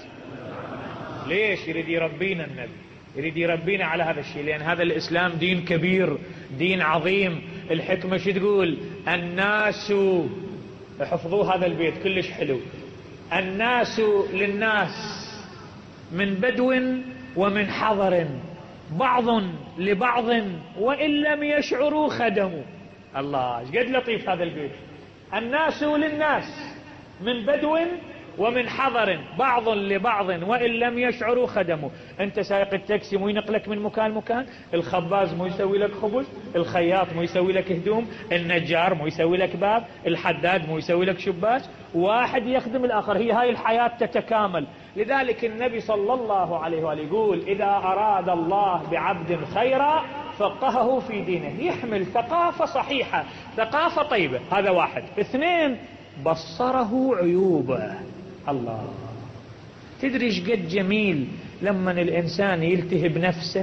ليش؟ يريد يربينا النبي، يريد يربينا على هذا الشيء، لأن هذا الإسلام دين كبير، دين عظيم. الحكمة شو تقول؟ الناس، احفظوا هذا البيت كلش حلو، الناس للناس من بدو ومن حضر، بعض لبعض وإن لم يشعروا خدموا. الله ايش قد لطيف هذا البيت. الناس للناس من بدو ومن حضر، بعض لبعض وإن لم يشعروا خدموا. انت سائق التاكسي مو ينقلك من مكان مكان، الخباز مو يسوي لك خبز، الخياط مو يسوي لك هدوم، النجار مو يسوي لك باب، الحداد مو يسوي لك شباك، واحد يخدم الآخر. هي هاي الحياة تتكامل. لذلك النبي صلى الله عليه وآله يقول: إذا أراد الله بعبد خيرا فقهه في دينه. يحمل ثقافة صحيحة، ثقافة طيبة. هذا واحد. اثنين، بصره عيوبه. الله تدري ايش قد جميل لما الإنسان يلتهب نفسه،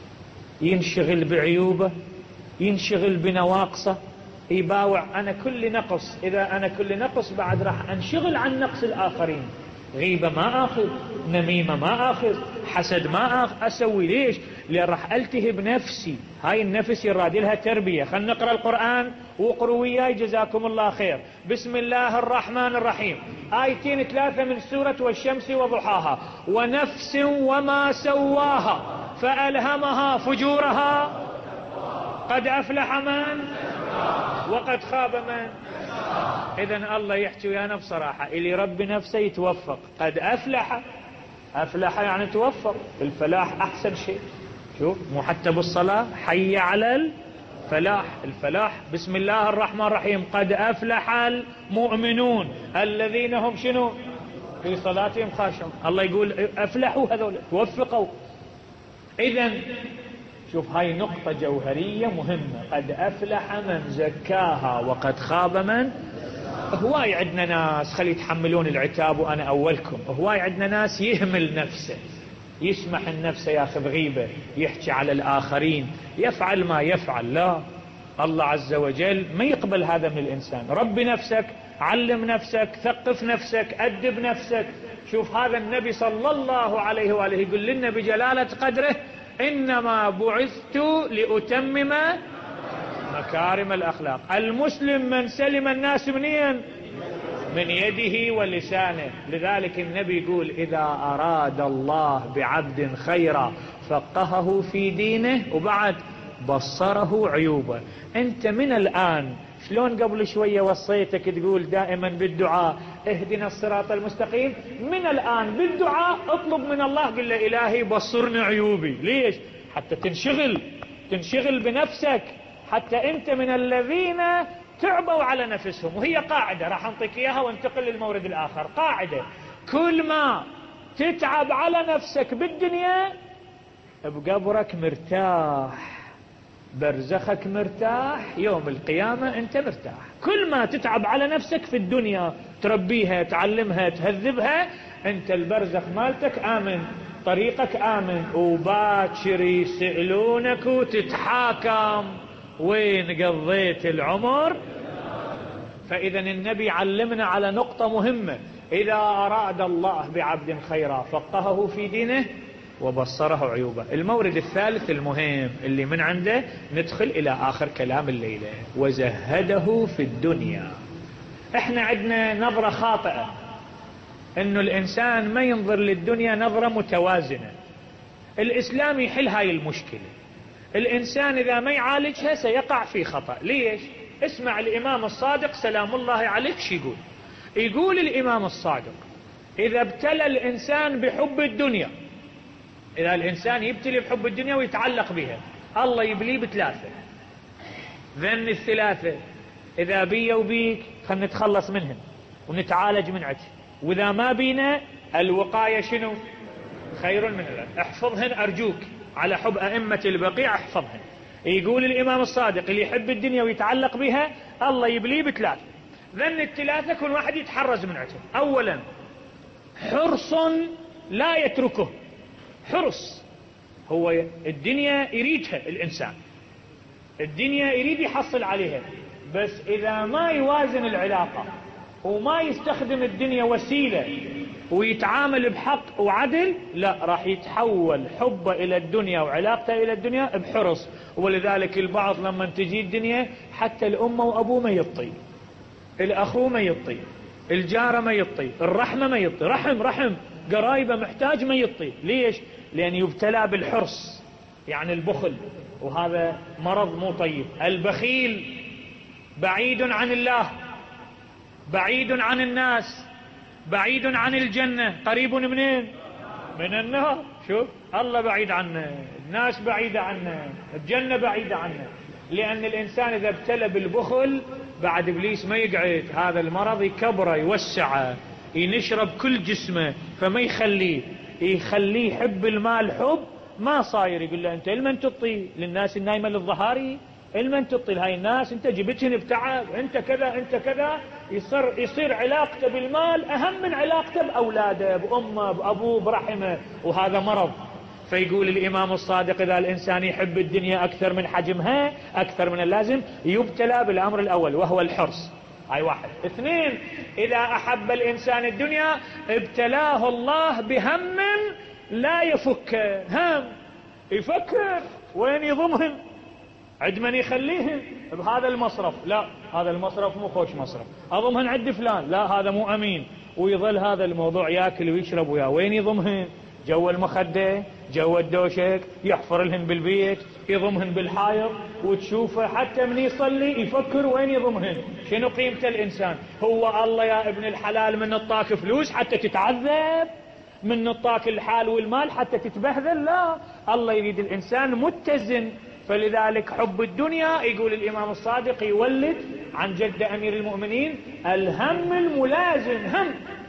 ينشغل بعيوبه، ينشغل بنواقصه، يباوع أنا كل نقص. إذا أنا كل نقص بعد راح أنشغل عن نقص الآخرين. غيبة ما آخذ، نميمة ما آخذ، حسد ما آخذ، أسوي ليش؟ لأن راح ألتهب نفسي. هاي النفس يراد لها تربية. خلنا نقرأ القرآن وقروا وياي جزاكم الله خير. بسم الله الرحمن الرحيم، آيتين ثلاثة من سورة والشمس وضحاها. ونفس وما سواها فألهمها فجورها قد أفلح من وقد خاب من. إذن الله يحكي ويانا بصراحة، اللي يربي نفسه يتوفق. قد أفلح، أفلح يعني توفق. الفلاح أحسن شيء. شوف مو حتى بالصلاة حي على الفلاح. الفلاح بسم الله الرحمن الرحيم، قد أفلح المؤمنون الذين هم شنو؟ في صلاتهم خاشعون. الله يقول أفلحوا، هذول توفقوا. إذن شوف هاي نقطة جوهرية مهمة. قد أفلح من زكاها وقد خاب من. هواي عندنا ناس خلي يتحملون العتاب وأنا أولكم. هواي عندنا ناس يهمل نفسه، يسمح النفس ياخذ غيبة، يحكي على الآخرين، يفعل ما يفعل. لا، الله عز وجل ما يقبل هذا من الإنسان. ربي نفسك، علم نفسك، ثقف نفسك، أدب نفسك. شوف هذا النبي صلى الله عليه وآله يقول لنا بجلالة قدره: إنما بعثت لأتمم مكارم الأخلاق. المسلم من سلم الناس منين؟ من يده ولسانه. لذلك النبي يقول: إذا أراد الله بعبد خيرا فقهه في دينه، وبعد بصره عيوبه. انت من الآن، شلون قبل شوية وصيتك تقول دائما بالدعاء اهدنا الصراط المستقيم، من الآن بالدعاء اطلب من الله، قل له: إلهي بصرني عيوبي. ليش؟ حتى تنشغل تنشغل بنفسك، حتى انت من الذين تعبوا على نفسهم. وهي قاعدة راح انطيك اياها وانتقل للمورد الآخر. قاعدة: كل ما تتعب على نفسك بالدنيا بقبرك مرتاح، برزخك مرتاح، يوم القيامة انت مرتاح. كل ما تتعب على نفسك في الدنيا، تربيها، تعلمها، تهذبها، انت البرزخ مالتك آمن، طريقك آمن. وباكر يسألونك وتتحاكم: وين قضيت العمر؟ فإذا النبي علمنا على نقطة مهمة: إذا أراد الله بعبد خيرا فقهه في دينه وبصره عيوبه. المورد الثالث المهم اللي من عنده ندخل إلى آخر كلام الليلة: وزهده في الدنيا. احنا عندنا نظرة خاطئة انه الانسان ما ينظر للدنيا نظرة متوازنة. الاسلام يحل هاي المشكلة. الانسان اذا ما يعالجها سيقع في خطأ. ليش؟ اسمع الامام الصادق سلام الله عليه شو يقول. يقول الامام الصادق: اذا ابتلى الانسان بحب الدنيا، اذا الانسان يبتلي بحب الدنيا ويتعلق بها، الله يبليه بثلاثة. ذن الثلاثة اذا بي وبيك خلنا نتخلص منهن ونتعالج من عجل. واذا ما بينا الوقاية شنو؟ خير من العلاج. احفظهن ارجوك على حب ائمة البقيع، احفظهن. يقول الامام الصادق: اللي يحب الدنيا ويتعلق بها الله يبليه بثلاثة. ذن الثلاثة كل واحد يتحرز من عجل. اولا حرص لا يتركه. حرص، هو الدنيا يريدها الانسان، الدنيا يريد يحصل عليها، بس اذا ما يوازن العلاقة وما يستخدم الدنيا وسيلة ويتعامل بحق وعدل، لا، راح يتحول حبه الى الدنيا وعلاقته الى الدنيا بحرص. ولذلك البعض لما تجي الدنيا حتى الامه وابوه ما يطي، الاخو ما يطي، الجاره ما يطي، الرحمه ما يطي، رحم رحم قرايبه محتاج ما يطي. ليش؟ لان يبتلى بالحرص، يعني البخل، وهذا مرض مو طيب. البخيل بعيد عن الله، بعيد عن الناس، بعيد عن الجنة. قريب منين؟ من النار. شوف، الله بعيد عنا، الناس بعيدة عنا، الجنة بعيدة عنا. لأن الإنسان إذا ابتلى بالبخل بعد إبليس ما يقعد، هذا المرض يكبره يوسعه ينشرب كل جسمه، فما يخليه يخليه يحب المال حب ما صاير. يقول له: أنت لمن تعطي للناس النايمة للظهاري؟ لمن تعطي لهاي الناس؟ أنت جبتهن بتعب، أنت كذا أنت كذا. يصير يصير علاقته بالمال أهم من علاقته بأولاده، بأمه، بأبوه، برحمه، وهذا مرض. فيقول الإمام الصادق: إذا الإنسان يحب الدنيا أكثر من حجمها، أكثر من اللازم، يبتلى بالأمر الأول وهو الحرص. هاي واحد. اثنين: إذا أحب الإنسان الدنيا ابتلاه الله بهم لا يفك. هم يفكر وين يضمهن، عند من يخليهن، بهذا المصرف، لا هذا المصرف مو خوش مصرف، اضمهن عند فلان، لا هذا مو امين. ويظل هذا الموضوع ياكل ويشرب وياه. وين يضمهن؟ جو المخدة، جو الدوشك، يحفر لهن بالبيت، يضمهن بالحائط. وتشوفه حتى من يصلي يفكر وين يضمهن. شنو قيمة الانسان؟ هو الله يا ابن الحلال من نطاك فلوس حتى تتعذب؟ من نطاك الحال والمال حتى تتبهذل؟ لا، الله يريد الانسان متزن. فلذلك حب الدنيا، يقول الإمام الصادق، يولد عن جد أمير المؤمنين الهم الملازم. هم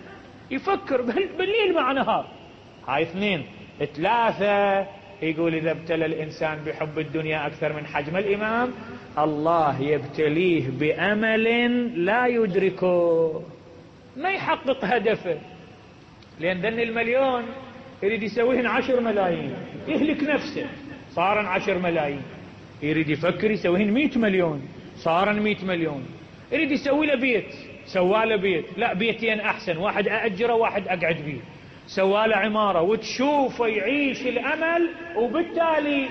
يفكر بالليل مع نهار. هاي اثنين. ثلاثة: يقول إذا ابتلى الإنسان بحب الدنيا أكثر من حجم الإمام، الله يبتليه بأمل لا يدركه، ما يحقق هدفه. لأن ذن المليون يريد يسويهن عشر ملايين، يهلك نفسه، صار عشر ملايين. يريد يفكر يسويهن مئة مليون، صارن مئة مليون. يريد يسوي له بيت، سواله بيت، لا بيتين أحسن، واحد أأجره واحد أقعد بيه، سواله عمارة، وتشوفه يعيش الأمل. وبالتالي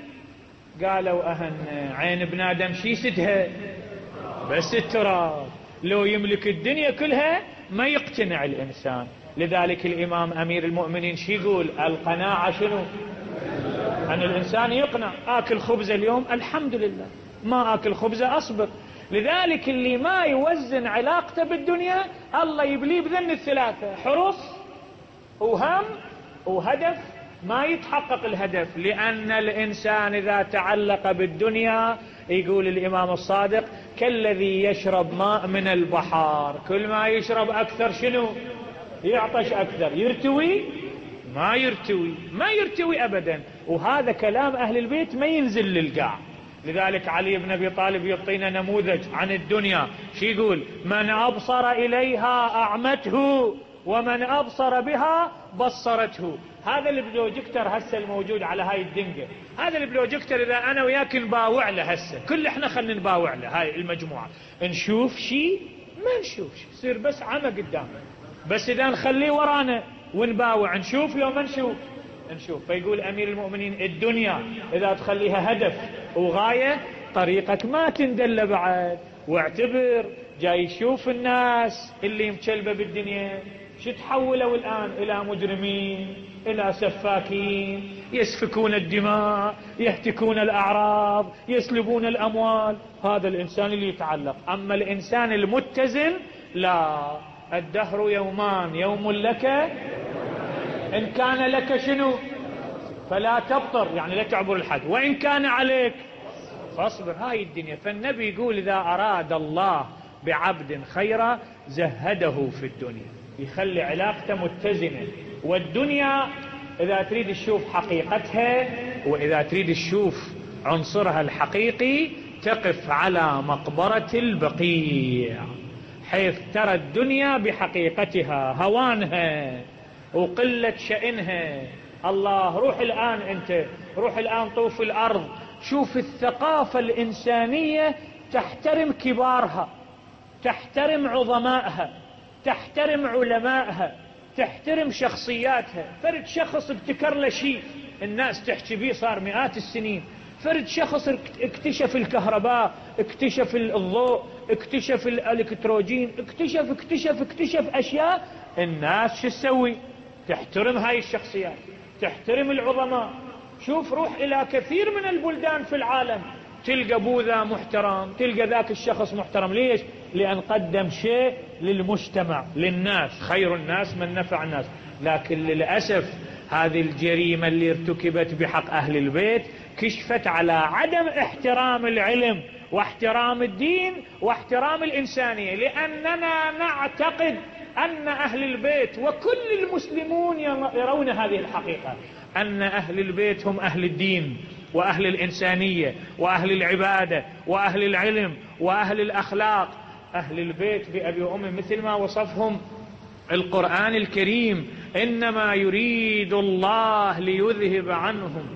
قالوا أهن عين ابن آدم شي سدها بس التراب، لو يملك الدنيا كلها ما يقتنع الإنسان. لذلك الإمام أمير المؤمنين شي يقول؟ القناعة شنو؟ أن الإنسان يقنع. آكل خبزة اليوم الحمد لله، ما آكل خبزة أصبر. لذلك اللي ما يوزن علاقته بالدنيا الله يبليه بذن الثلاثة: حرص وهم وهدف. ما يتحقق الهدف، لأن الإنسان إذا تعلق بالدنيا يقول الإمام الصادق: كالذي يشرب ماء من البحار، كل ما يشرب أكثر شنو؟ يعطش أكثر. يرتوي؟ ما يرتوي، ما يرتوي أبدا. وهذا كلام أهل البيت ما ينزل للقاع. لذلك علي بن أبي طالب يعطينا نموذج عن الدنيا. شي يقول؟ من أبصر إليها أعمته، ومن أبصر بها بصرته. هذا البروجيكتر هسه الموجود على هاي الدنقة، هذا البروجيكتر إذا أنا وياك نباوع له هسه، كل إحنا خلنا نباوع له هاي المجموعة، نشوف شي؟ ما نشوف شي، يصير بس عمى قدامنا. بس إذا نخليه ورانا ونباوع نشوف لو ما نشوف؟ نشوف. فيقول أمير المؤمنين: الدنيا إذا تخليها هدف وغاية طريقك ما تندل بعد. واعتبر جاي يشوف الناس اللي مكلبة بالدنيا شو تحولوا الآن؟ إلى مجرمين، إلى سفاكين، يسفكون الدماء، يهتكون الأعراض، يسلبون الأموال. هذا الإنسان اللي يتعلق. أما الإنسان المتزن لا، الدهر يومان، يوم لك إن كان لك شنو فلا تبطر، يعني لا تعبر الحد، وإن كان عليك فاصبر. هاي الدنيا. فالنبي يقول: إذا أراد الله بعبد خيرا زهده في الدنيا، يخلي علاقته متزنة. والدنيا إذا تريد تشوف حقيقتها وإذا تريد تشوف عنصرها الحقيقي تقف على مقبرة البقيع، حيث ترى الدنيا بحقيقتها، هوانها وقلة شأنها. الله، روح الآن أنت، روح الآن طوف الأرض، شوف الثقافة الإنسانية، تحترم كبارها، تحترم عظمائها، تحترم علمائها، تحترم شخصياتها. فرد شخص ابتكر له شيء الناس تحكي به صار مئات السنين، فرد شخص اكتشف الكهرباء، اكتشف الضوء، اكتشف الالكتروجين، اكتشف اكتشف اكتشف اشياء. الناس شو تسوي؟ تحترم هاي الشخصيات، تحترم العظماء. شوف، روح الى كثير من البلدان في العالم تلقى بوذا محترم، تلقى ذاك الشخص محترم. ليش؟ لأن قدم شيء للمجتمع، للناس، خير الناس من نفع الناس. لكن للأسف هذه الجريمة اللي ارتكبت بحق أهل البيت كشفت على عدم احترام العلم واحترام الدين واحترام الإنسانية. لأننا نعتقد أن أهل البيت وكل المسلمون يرون هذه الحقيقة، أن أهل البيت هم أهل الدين وأهل الإنسانية وأهل العبادة وأهل العلم وأهل الأخلاق. أهل البيت بأبي وأمي مثل ما وصفهم القرآن الكريم: إنما يريد الله ليذهب عنهم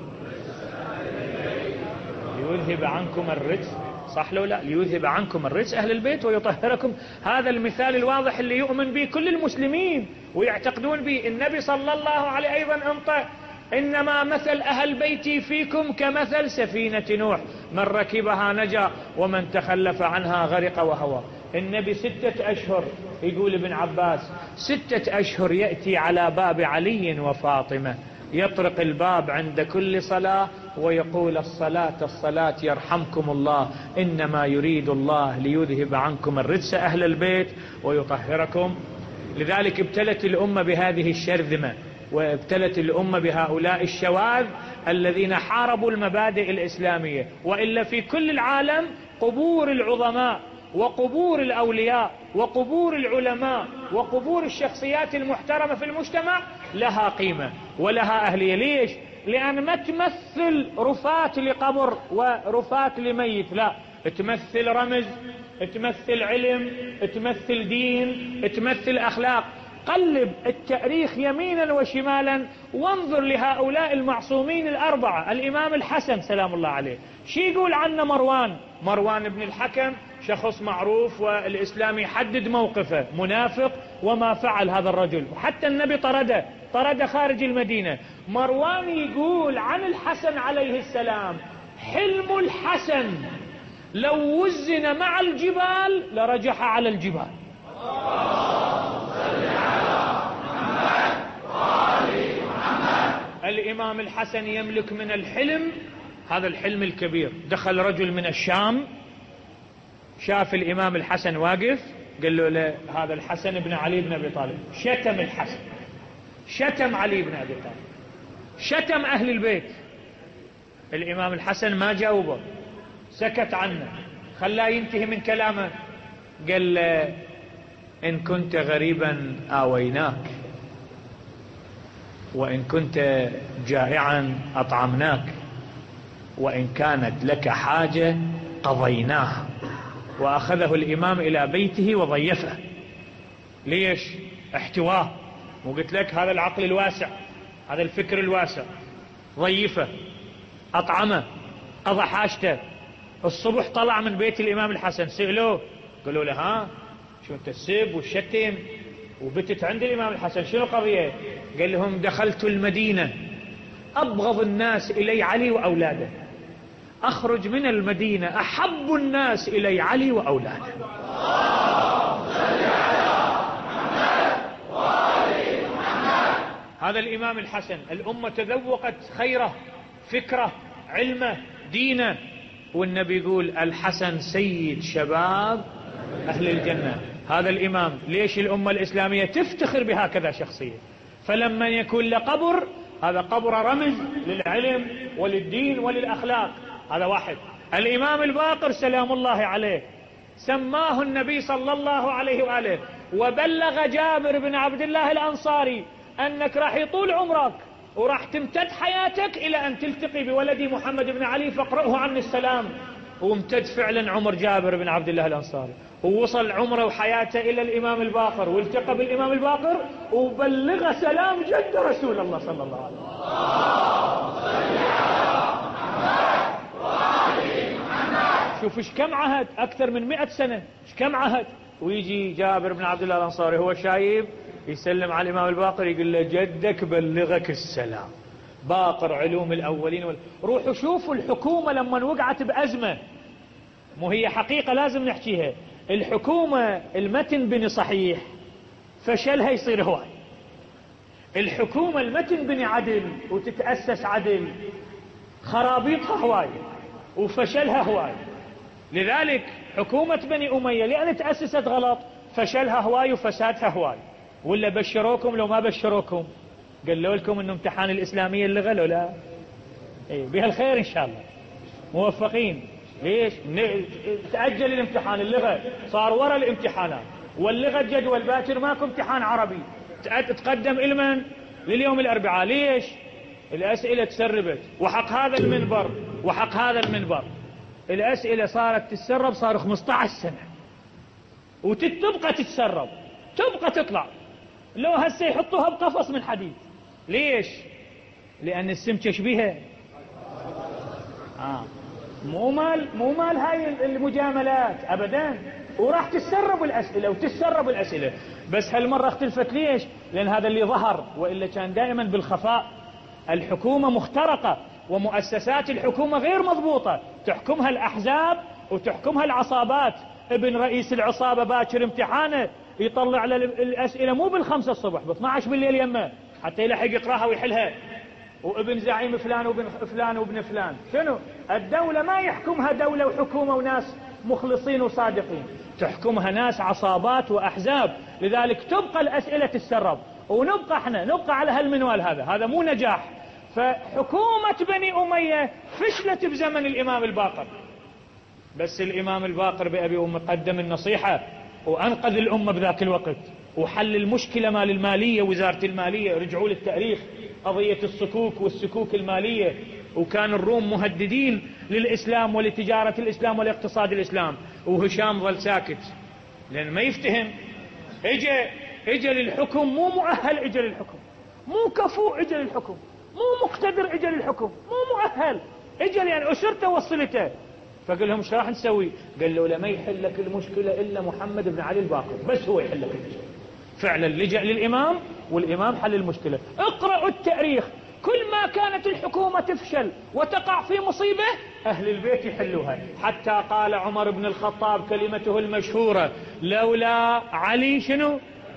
ليذهب عنكم الرجس. صح لو لا؟ ليذهب عنكم الرجس أهل البيت ويطهركم. هذا المثال الواضح اللي يؤمن به كل المسلمين ويعتقدون به. النبي صلى الله عليه أيضا أنطق: إنما مثل أهل بيتي فيكم كمثل سفينة نوح، من ركبها نجا ومن تخلف عنها غرق وهوى. النبي ستة أشهر، يقول ابن عباس، ستة أشهر يأتي على باب علي وفاطمة، يطرق الباب عند كل صلاة ويقول: الصلاة الصلاة يرحمكم الله، إنما يريد الله ليذهب عنكم الرجس أهل البيت ويطهركم. لذلك ابتلت الأمة بهذه الشرذمة، وابتلت الأمة بهؤلاء الشواذ الذين حاربوا المبادئ الإسلامية. وإلا في كل العالم قبور العظماء وقبور الأولياء وقبور العلماء وقبور الشخصيات المحترمة في المجتمع لها قيمة ولها أهلية. ليش؟ لأن ما تمثل رفات لقبر ورفات لميت، لا، تمثل رمز، تمثل علم، تمثل دين، تمثل أخلاق. قلب التاريخ يمينا وشمالا وانظر لهؤلاء المعصومين الأربعة. الإمام الحسن سلام الله عليه شي يقول عنه مروان؟ مروان بن الحكم شخص معروف والإسلام يحدد موقفه، منافق وما فعل هذا الرجل، وحتى النبي طرده طرده خارج المدينة. مروان يقول عن الحسن عليه السلام: حلم الحسن لو وزن مع الجبال لرجح على الجبال. الإمام الحسن يملك من الحلم هذا الحلم الكبير. دخل رجل من الشام شاف الإمام الحسن واقف، قال له, له هذا الحسن بن علي بن أبي طالب. شتم الحسن، شتم علي بن أبي طالب، شتم أهل البيت. الإمام الحسن ما جاوبه، سكت عنه، خلاه ينتهي من كلامه. قال له: إن كنت غريبا آويناك، وإن كنت جائعا أطعمناك، وإن كانت لك حاجة قضيناها. وأخذه الإمام إلى بيته وضيفه. ليش؟ احتواه. وقلت لك هذا العقل الواسع، هذا الفكر الواسع. ضيفه، أطعمه، قضى حاجته. الصبح طلع من بيت الإمام الحسن، سألوه قالوا له: ها شو انت السب والشتم وبتت عند الإمام الحسن، شنو قضية؟ قال لهم: دخلت المدينة، أبغض الناس إلي علي وأولاده، أخرج من المدينة أحب الناس إلي علي وأولاده. هذا الإمام الحسن الأمة تذوقت خيره، فكره، علمه، دينه. والنبي يقول: الحسن سيد شباب أهل الجنة. هذا الإمام ليش الأمة الإسلامية تفتخر بهكذا شخصية؟ فلما يكون له قبر، هذا قبر رمز للعلم وللدين وللأخلاق. هذا واحد. الإمام الباقر سلام الله عليه سماه النبي صلى الله عليه وآله وبلغ جابر بن عبد الله الأنصاري أنك راح يطول عمرك وراح تمتد حياتك إلى أن تلتقي بولدي محمد بن علي فاقرأه عني السلام. وامتد فعلا عمر جابر بن عبد الله الأنصاري، ووصل عمره وحياته إلى الإمام الباقر، والتقى بالإمام الباقر وبلغ سلام جد رسول الله صلى الله عليه وسلم. شوف ايش كم عهد، أكثر من مئة سنة، ايش كم عهد. ويجي جابر بن عبد الله الأنصاري هو شايب يسلم على الإمام الباقر، يقول له: جدك بلغك السلام. باقر علوم الأولين وال... روحوا شوفوا الحكومة لما وقعت بأزمة، مو هي حقيقة لازم نحكيها. الحكومة المتن بني صحيح فشلها يصير هواي. الحكومة المتن بني عدل وتتأسس عدل خرابيطها هواي وفشلها هواي. لذلك حكومة بني أمية لأن تأسست غلط فشلها هواي وفسادها هواي. ولا بشروكم لو ما بشروكم؟ قالوا لكم انه امتحان الإسلامية اللغة لو لا ايه بها الخير ان شاء الله، موفقين. ليش تأجل الامتحان؟ اللغة صار ورا الامتحانات، واللغة جدول باكر ماكو امتحان عربي تقدم إلمن لليوم الأربعاء. ليش؟ الأسئلة تسربت، وحق هذا المنبر وحق هذا المنبر الأسئلة صارت تتسرب، صار خمسة عشر سنة وتبقى تتسرب، تبقى تطلع. لو هسه يحطوها بقفص من حديد. ليش؟ لأن السمكة شبيهة. آه. مو مال مو مال هاي المجاملات أبدا، وراح تتسرب الأسئلة وتتسرب الأسئلة. بس هالمرة اختلفت. ليش؟ لأن هذا اللي ظهر، وإلا كان دائما بالخفاء. الحكومة مخترقة ومؤسسات الحكومة غير مضبوطة، تحكمها الأحزاب وتحكمها العصابات. ابن رئيس العصابة باكر امتحانه يطلع الأسئلة مو بالخمسة الصبح، ب اثني عشر بالليل يمه حتى يلحق يقراها ويحلها. وابن زعيم فلان وابن فلان وابن فلان. شنو؟ الدولة ما يحكمها دولة وحكومة وناس مخلصين وصادقين، تحكمها ناس عصابات وأحزاب. لذلك تبقى الأسئلة تتسرب ونبقى احنا نبقى على هالمنوال هذا. هذا مو نجاح. فحكومة بني أمية فشلت بزمن الإمام الباقر، بس الإمام الباقر بأبي أم قدم النصيحة وأنقذ الأمة بذاك الوقت، وحل المشكلة مال المالية. وزارة المالية رجعوا للتاريخ، قضية الصكوك والسكوك المالية، وكان الروم مهددين للإسلام ولتجارة الإسلام ولاقتصاد الإسلام، وهشام ظل ساكت لأن ما يفتهم. اجى اجى للحكم مو مؤهل، اجى للحكم مو كفو، اجى للحكم مو مقتدر، اجى للحكم مو مؤهل، اجى لان اسرته وصلته. فقال لهم ايش راح نسوي؟ قال له لما يحل لك المشكله الا محمد بن علي الباقر، بس هو يحل لك المشكله. فعلا لجأ للامام والامام حل المشكله. اقرأوا التاريخ، كل ما كانت الحكومه تفشل وتقع في مصيبه اهل البيت يحلوها. حتى قال عمر بن الخطاب كلمته المشهوره: لولا علي شنو؟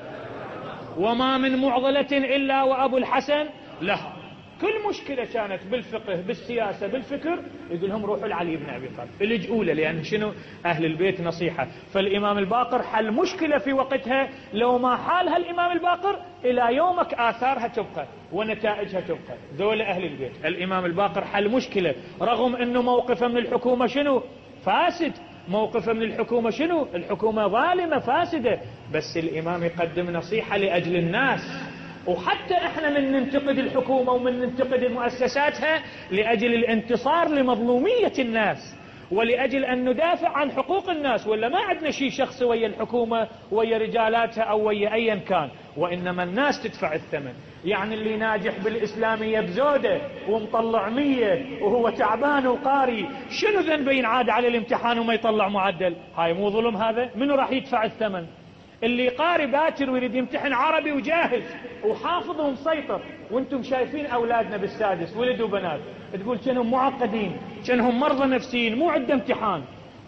وما من معضله الا وابو الحسن لها. كل مشكلة كانت بالفقه بالسياسة بالفكر يقول لهم روحوا لعلي بن أبي طالب، الجؤوا له، لأن شنو؟ أهل البيت نصيحة. فالإمام الباقر حل مشكلة في وقتها لو ما حالها الإمام الباقر إلى يومك آثارها تبقى ونتائجها تبقى. ذول أهل البيت. الإمام الباقر حل مشكلة رغم أنه موقفه من الحكومة شنو؟ فاسد. موقفه من الحكومة شنو؟ الحكومة ظالمة فاسدة، بس الإمام يقدم نصيحة لأجل الناس. وحتى احنا من ننتقد الحكومة ومن ننتقد مؤسساتها لأجل الانتصار لمظلومية الناس ولأجل أن ندافع عن حقوق الناس، ولا ما عندنا شيء شخصي ويا الحكومة ويا رجالاتها أو ويا أيا كان، وإنما الناس تدفع الثمن. يعني اللي ناجح بالإسلامية بزودة ومطلع مية وهو تعبان وقاري، شنو ذنبه ينعاد على الامتحان وما يطلع معدل؟ هاي مو ظلم؟ هذا منو راح يدفع الثمن؟ اللي قاري باكر ويريد يمتحن عربي وجاهز وحافظ ومسيطر، وانتم شايفين اولادنا بالسادس ولد وبنات تقول كانهم معقدين، كانهم مرضى نفسيين، مو عنده امتحان،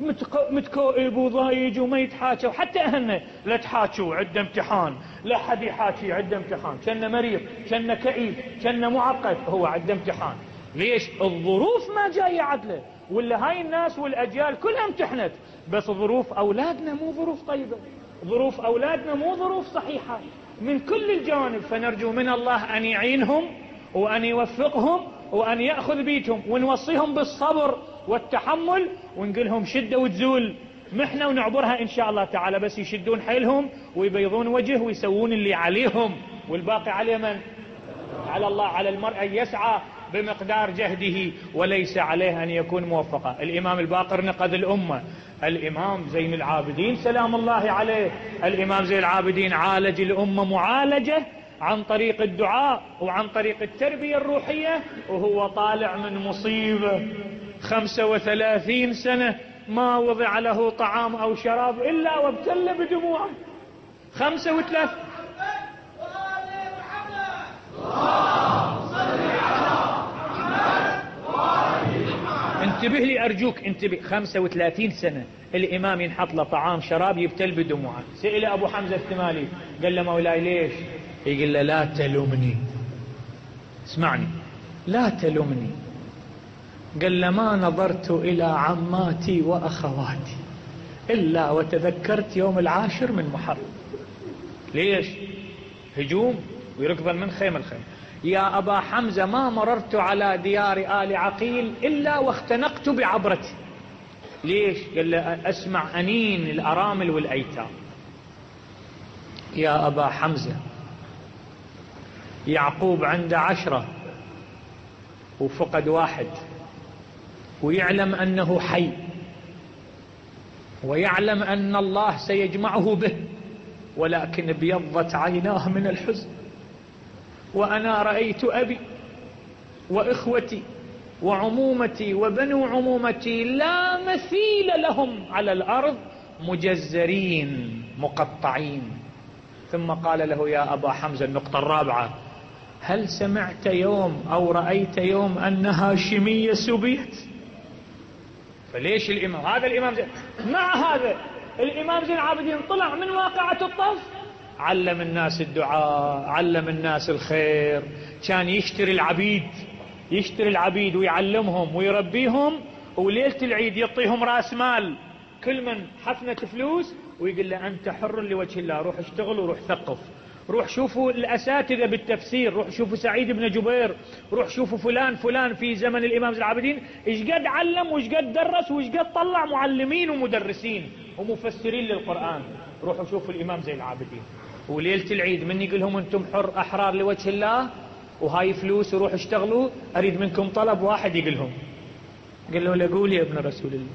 متكئب وضايج وما يتحاكى. وحتى اهلنا لا تحاكوا عنده امتحان، لا حد يحاكي عنده امتحان، كان مريض كان كئيب كان معقد، هو عنده امتحان. ليش؟ الظروف ما جايه عدله، ولا هاي الناس والاجيال كلها امتحنت، بس ظروف اولادنا مو ظروف طيبه، ظروف أولادنا مو ظروف صحيحة من كل الجوانب. فنرجو من الله أن يعينهم وأن يوفقهم وأن يأخذ بيتهم، ونوصيهم بالصبر والتحمل، ونقلهم شدة وتزول محنة ونعبرها إن شاء الله تعالى، بس يشدون حيلهم ويبيضون وجه ويسوون اللي عليهم، والباقي على من؟ على الله. على المرء أن يسعى بمقدار جهده وليس عليه أن يكون موفقا. الإمام الباقر نقذ الأمة. الإمام زين العابدين سلام الله عليه، الإمام زين العابدين عالج الأمة معالجة عن طريق الدعاء وعن طريق التربية الروحية، وهو طالع من مصيبة خمسة وثلاثين سنة ما وضع له طعام أو شراب إلا وابتل بدموعه. خمسة وثلاثين انتبه لي أرجوك انتبه. خمسة وثلاثين سنة الإمام ينحط له طعام شراب يبتل بدموعه. سئل أبو حمزة الثمالي قال له مولاي ليش؟ يقول له لا تلومني، اسمعني، لا تلومني. قال له ما نظرت إلى عماتي وأخواتي إلا وتذكرت يوم العاشر من محرم. ليش؟ هجوم ويركض من خيمة الخيمة. يا أبا حمزة ما مررت على ديار آل عقيل إلا واختنقت بعبرتي. ليش؟ قال له أسمع أنين الأرامل والأيتام. يا أبا حمزة يعقوب عنده عشرة وفقد واحد، ويعلم أنه حي، ويعلم أن الله سيجمعه به، ولكن ابيضت عيناه من الحزن. وأنا رأيت أبي وإخوتي وعمومتي وبنو عمومتي لا مثيل لهم على الأرض مجزرين مقطعين. ثم قال له يا أبا حمزة النقطة الرابعة: هل سمعت يوم أو رأيت يوم أن هاشمية سبيت؟ فليش الإمام هذا الإمام زين مع هذا الإمام زين العابدين طلع من واقعة الطف، علم الناس الدعاء، علم الناس الخير، كان يشتري العبيد يشتري العبيد ويعلمهم ويربيهم، وليلة العيد يعطيهم راس مال كل من حفنة فلوس ويقول له أنت حر لوجه الله، روح اشتغل وروح ثقف، روح شوفوا الأساتذة بالتفسير، روح شوفوا سعيد بن جبير، روح شوفوا فلان فلان في زمن الإمام زين العابدين إيش قد علم وإيش قد درس وإيش قد طلع معلمين ومدرسين ومفسرين للقرآن. روحوا شوفوا الإمام زين العابدين. وليلة العيد من يقول لهم أنتم حر أحرار لوجه الله وهاي فلوس وروح اشتغلوا، أريد منكم طلب واحد. يقول لهم قال له لقول يا ابن رسول الله،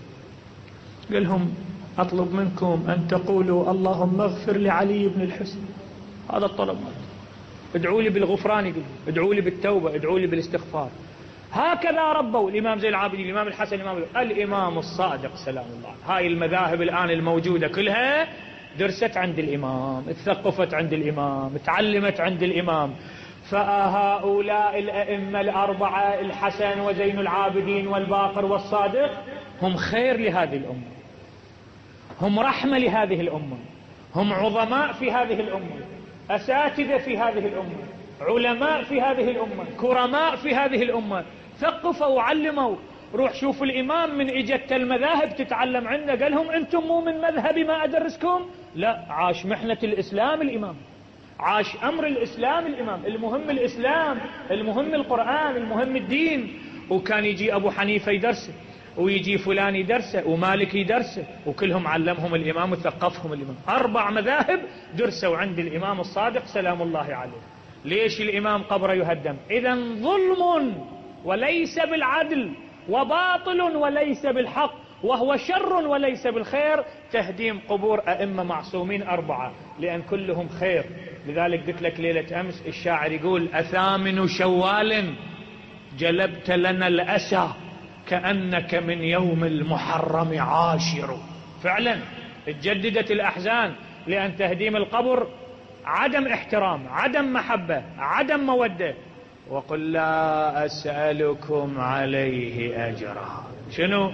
قال لهم أطلب منكم أن تقولوا اللهم اغفر لعلي بن الحسن هذا الطلب مالته. ادعوا لي بالغفران، يقول ادعوا لي بالتوبة، ادعوا لي بالاستغفار. هكذا ربوا الإمام زين العابدين، الإمام الحسن، الإمام الإمام الصادق سلام الله. هاي المذاهب الآن الموجودة كلها درست عند الإمام، اتثقفت عند الإمام، تعلمت عند الإمام. فهؤلاء الأئمة الأربعة الحسن وزين العابدين والباقر والصادق هم خير لهذه الأمة، هم رحمة لهذه الأمة، هم عظماء في هذه الأمة، أساتذة في هذه الأمة، علماء في هذه الأمة، كرماء في هذه الأمة، ثقفوا وعلموا. روح شوف الإمام من إجت المذاهب تتعلم عنه، قال لهم أنتم مو من مذهبي ما أدرسكم؟ لا، عاش محنة الإسلام الإمام، عاش أمر الإسلام الإمام. المهم الإسلام، المهم القرآن، المهم الدين. وكان يجي أبو حنيفة يدرسه، ويجي فلان يدرسه، ومالك يدرسه، وكلهم علمهم الإمام وثقفهم الإمام. أربع مذاهب درسوا عند الإمام الصادق سلام الله عليه. ليش الإمام قبره يهدم؟ إذا ظلم وليس بالعدل، وباطل وليس بالحق، وهو شر وليس بالخير تهديم قبور أئمة معصومين أربعة، لأن كلهم خير. لذلك قلت لك ليلة أمس الشاعر يقول أثامن شوال جلبت لنا الأسى كأنك من يوم المحرم عاشر. فعلا اتجددت الأحزان، لأن تهديم القبر عدم احترام، عدم محبة، عدم مودة. وقل لا أسألكم عليه أجرا. شنو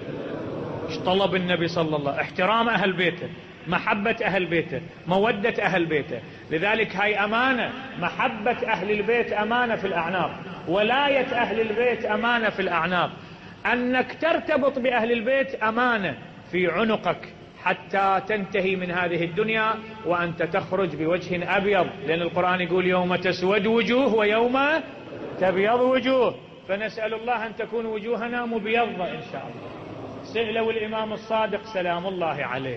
ايش طلب النبي صلى الله عليه وسلم؟ احترام أهل بيته، محبة أهل بيته، مودة أهل بيته. لذلك هاي أمانة، محبة أهل البيت أمانة في الأعناق، ولاية أهل البيت أمانة في الأعناق، أنك ترتبط بأهل البيت أمانة في عنقك حتى تنتهي من هذه الدنيا وأنت تخرج بوجه أبيض. لأن القرآن يقول يوم تسود وجوه ويوم تبيض وجوه، فنسأل الله أن تكون وجوهنا مبيضة إن شاء الله. سئلوا الإمام الصادق سلام الله عليه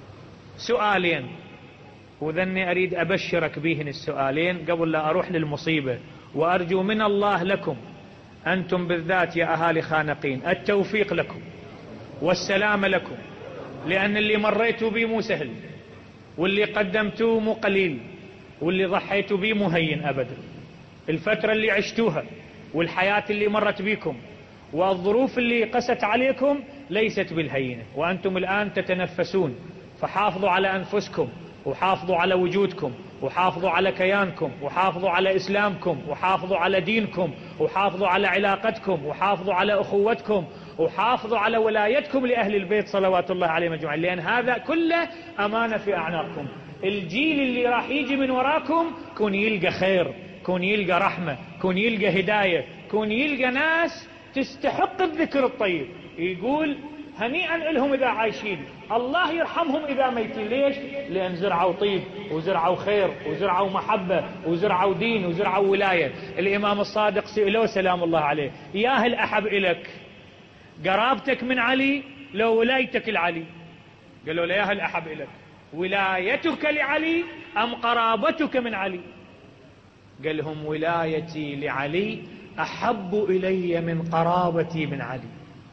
سؤالين، وذني أريد أبشرك بهن السؤالين قبل لا أروح للمصيبة، وأرجو من الله لكم أنتم بالذات يا أهالي خانقين التوفيق لكم والسلام لكم، لأن اللي مريتوا بي مو سهل، واللي قدمتوه مو قليل، واللي ضحيتوا بي مو هين أبدا. الفترة اللي عشتوها والحياة اللي مرت بيكم والظروف اللي قست عليكم ليست بالهينة، وأنتم الآن تتنفسون. فحافظوا على أنفسكم، وحافظوا على وجودكم، وحافظوا على كيانكم، وحافظوا على إسلامكم، وحافظوا على دينكم، وحافظوا على علاقتكم، وحافظوا على أخوتكم، وحافظوا على ولايتكم لأهل البيت صلوات الله عليهم أجمعين، لأن هذا كله أمانة في أعناقكم. الجيل اللي راح يجي من وراكم كون يلقى خير، كون يلقى رحمة، كون يلقى هداية، كون يلقى ناس تستحق الذكر الطيب. يقول هنيئا لهم إذا عايشين، الله يرحمهم إذا ميتين. ليش؟ لأن زرعوا طيب، وزرعوا خير، وزرعوا محبة، وزرعوا دين، وزرعوا ولاية. الإمام الصادق سئلوه سلام الله عليه ياه الأحب إلك، قرابتك من علي لو ولايتك لعلي؟ قالوا له ياه الأحب إلك، ولايتك لعلي أم قرابتك من علي؟ قال لهم ولايتي لعلي أحب إلي من قرابتي من علي.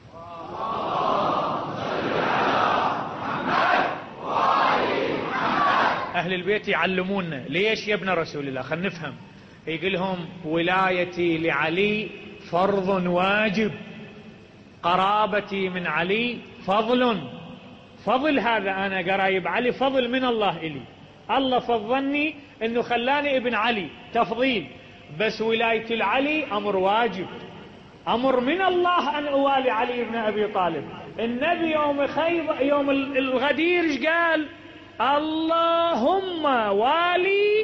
أهل البيت يعلمونا ليش يا ابن رسول الله، خلينا نفهم. يقول لهم ولايتي لعلي فرض واجب، قرابتي من علي فضل. فضل هذا، أنا قرايب علي فضل من الله إلي، الله فضلني أنه خلاني ابن علي، تفضيل. بس ولاية العلي أمر واجب، أمر من الله أن أوالي علي بن أبي طالب. النبي يوم خيبر يوم الغدير ايش قال؟ اللهم والي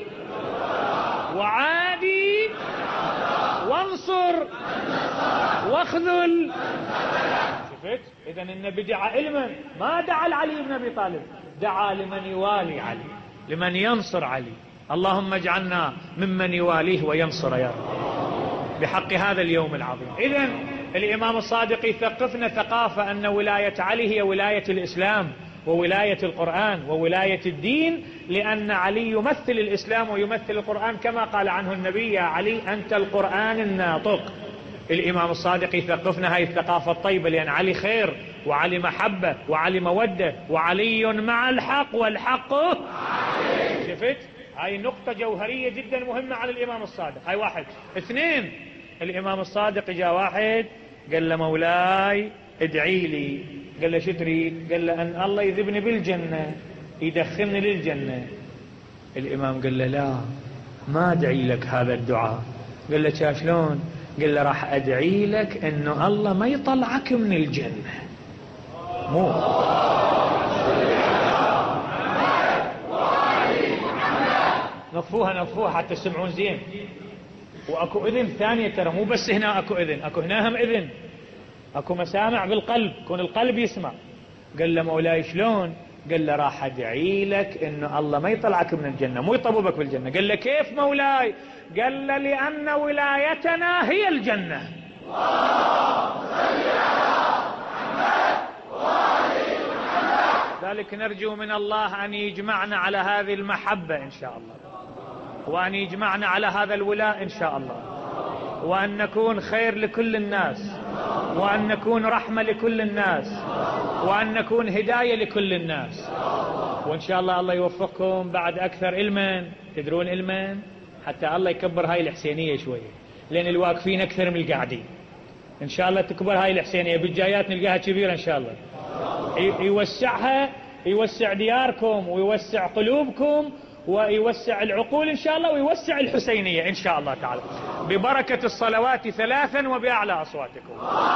وعادي وانصر واخذل. شفت؟ إذا النبي دعا علما، ما دعا لعلي بن أبي طالب، دعا لمن يوالي علي، لمن ينصر علي. اللهم اجعلنا ممن يواليه وينصر يا رب بحق هذا اليوم العظيم. إذن الإمام الصادق يثقفنا ثقافة أن ولاية علي هي ولاية الإسلام وولاية القرآن وولاية الدين، لأن علي يمثل الإسلام ويمثل القرآن، كما قال عنه النبي يا علي أنت القرآن الناطق. الإمام الصادق يثقفنا هاي الثقافة الطيبة، لأن علي خير، وعلي محبة، وعلي مودة، وعلي مع الحق والحق. شفت؟ هاي نقطة جوهرية جدا مهمة على الإمام الصادق. هاي واحد. اثنين، الإمام الصادق جاء واحد قال له مولاي ادعي لي. قال له شو تريد؟ قال له أن الله يذبني بالجنة، يدخلني للجنة. الإمام قال له لا، ما أدعي لك هذا الدعاء. قال له شلون؟ قال له راح أدعي لك أنه الله ما يطلعك من الجنة. مو نفوها نفوها حتى تسمعون زين. واكو اذن ثانية ترى، مو بس هنا اكو اذن، اكو هنا هم اذن، اكو مسامع بالقلب، كون القلب يسمع. قال له مولاي شلون؟ قال له راح ادعي لك انه الله ما يطلعك من الجنة، مو يطببك بالجنة. قال له كيف مولاي؟ قال له لان ولايتنا هي الجنة. ذلك نرجو من الله ان يجمعنا على هذه المحبة ان شاء الله، وأن يجمعنا على هذا الولاء إن شاء الله، وأن نكون خير لكل الناس، وأن نكون رحمة لكل الناس، وأن نكون هداية لكل الناس. وإن شاء الله الله يوفقكم بعد أكثر علما. تدرون علما حتى الله يكبر هاي الحسينية شوية، لأن الواقفين أكثر من القاعدين. إن شاء الله تكبر هاي الحسينية، بالجايات نلقاها كبيرة إن شاء الله. يوسعها، يوسع دياركم ويوسع قلوبكم ويوسع العقول إن شاء الله، ويوسع الحسينية إن شاء الله تعالى، ببركة الصلوات ثلاثا وبأعلى أصواتكم.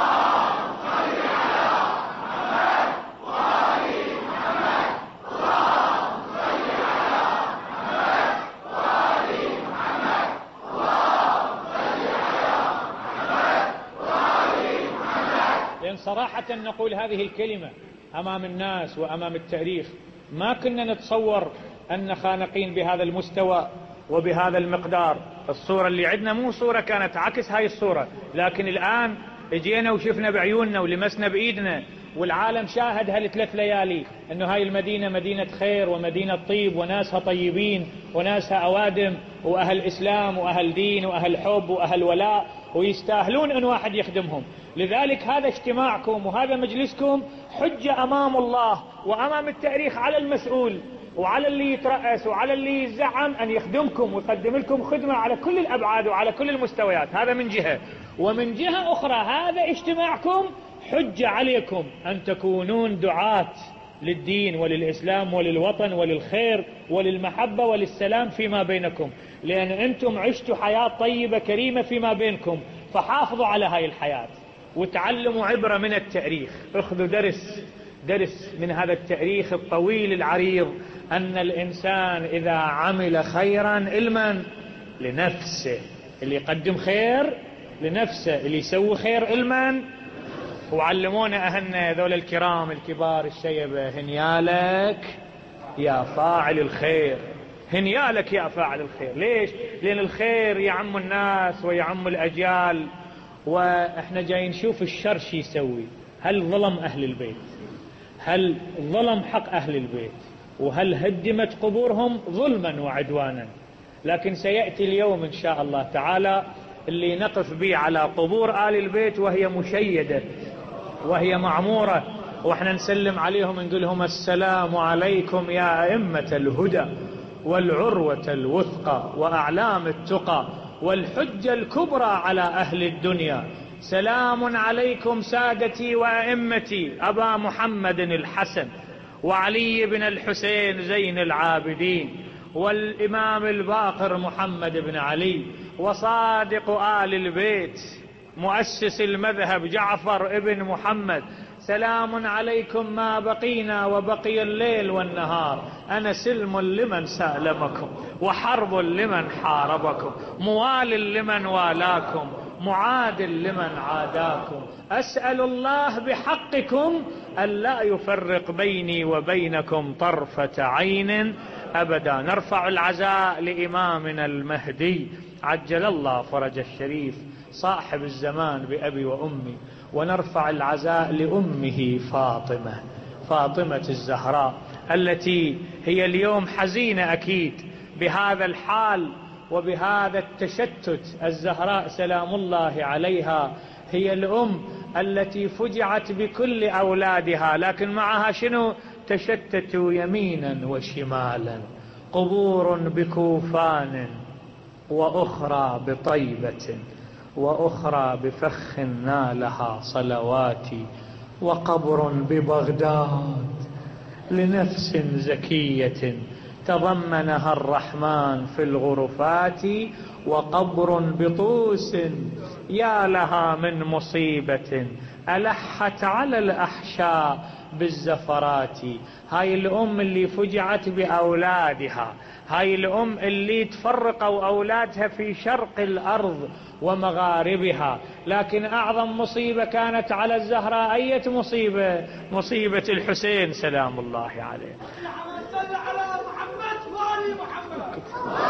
لأن صراحة نقول هذه الكلمة أمام الناس وأمام التاريخ، ما كنا نتصور أن خانقين بهذا المستوى وبهذا المقدار. الصورة اللي عندنا مو صورة كانت عكس هاي الصورة، لكن الآن اجينا وشفنا بعيوننا ولمسنا بإيدنا، والعالم شاهد هالثلاث ليالي أنه هاي المدينة مدينة خير ومدينة طيب، وناسها طيبين وناسها أوادم، وأهل إسلام وأهل دين وأهل حب وأهل ولاء، ويستاهلون أن واحد يخدمهم. لذلك هذا اجتماعكم وهذا مجلسكم حجة أمام الله وأمام التاريخ على المسؤول وعلى اللي يترأس وعلى اللي يزعم أن يخدمكم ويقدم لكم خدمة على كل الأبعاد وعلى كل المستويات. هذا من جهة. ومن جهة أخرى هذا اجتماعكم حجة عليكم أن تكونون دعاة للدين وللإسلام وللوطن وللخير وللمحبة وللسلام فيما بينكم، لأن أنتم عشتوا حياة طيبة كريمة فيما بينكم، فحافظوا على هاي الحياة وتعلموا عبرة من التاريخ. اخذوا درس درس من هذا التاريخ الطويل العريض، أن الإنسان إذا عمل خيرا علما لنفسه، اللي يقدم خير لنفسه، اللي يسوي خير علما. وعلمونا أهلنا ذول الكرام الكبار الشيبة، هنيالك يا فاعل الخير، هنيالك يا فاعل الخير. ليش؟ لأن الخير يعم الناس ويعم الأجيال، وإحنا جايين نشوف الشر شي يسوي. هل ظلم أهل البيت؟ هل ظلم حق أهل البيت؟ وهل هدمت قبورهم ظلما وعدوانا؟ لكن سيأتي اليوم إن شاء الله تعالى اللي نقف به على قبور آل البيت وهي مشيدة وهي معمورة، وإحنا نسلم عليهم نقول لهم السلام عليكم يا أئمة الهدى والعروة الوثقى وأعلام التقى والحجة الكبرى على أهل الدنيا. سلام عليكم سادتي وأئمتي أبا محمد الحسن وعلي بن الحسين زين العابدين والإمام الباقر محمد بن علي وصادق آل البيت مؤسس المذهب جعفر ابن محمد. سلام عليكم ما بقينا وبقي الليل والنهار، أنا سلم لمن سالمكم وحرب لمن حاربكم، موال لمن والاكم معاد لمن عاداكم. أسأل الله بحقكم ألا يفرق بيني وبينكم طرفة عين أبدا. نرفع العزاء لإمامنا المهدي عجل الله فرج الشريف صاحب الزمان بأبي وأمي، ونرفع العزاء لأمه فاطمة فاطمة الزهراء التي هي اليوم حزينة أكيد بهذا الحال وبهذا التشتت. الزهراء سلام الله عليها هي الأم التي فجعت بكل أولادها، لكن معها شنو؟ تشتتوا يمينا وشمالا قبور بكوفان وأخرى بطيبة وأخرى بفخ نالها صلواتي، وقبر ببغداد لنفس زكية تضمنها الرحمن في الغرفات، وقبر بطوس يا لها من مصيبة ألحت على الأحشاء بالزفرات. هاي الأم اللي فجعت بأولادها، هاي الأم اللي تفرقوا أولادها في شرق الأرض ومغاربها، لكن أعظم مصيبة كانت على الزهراء أية مصيبة؟ مصيبة الحسين سلام الله عليه. صل على محمد وآل محمد.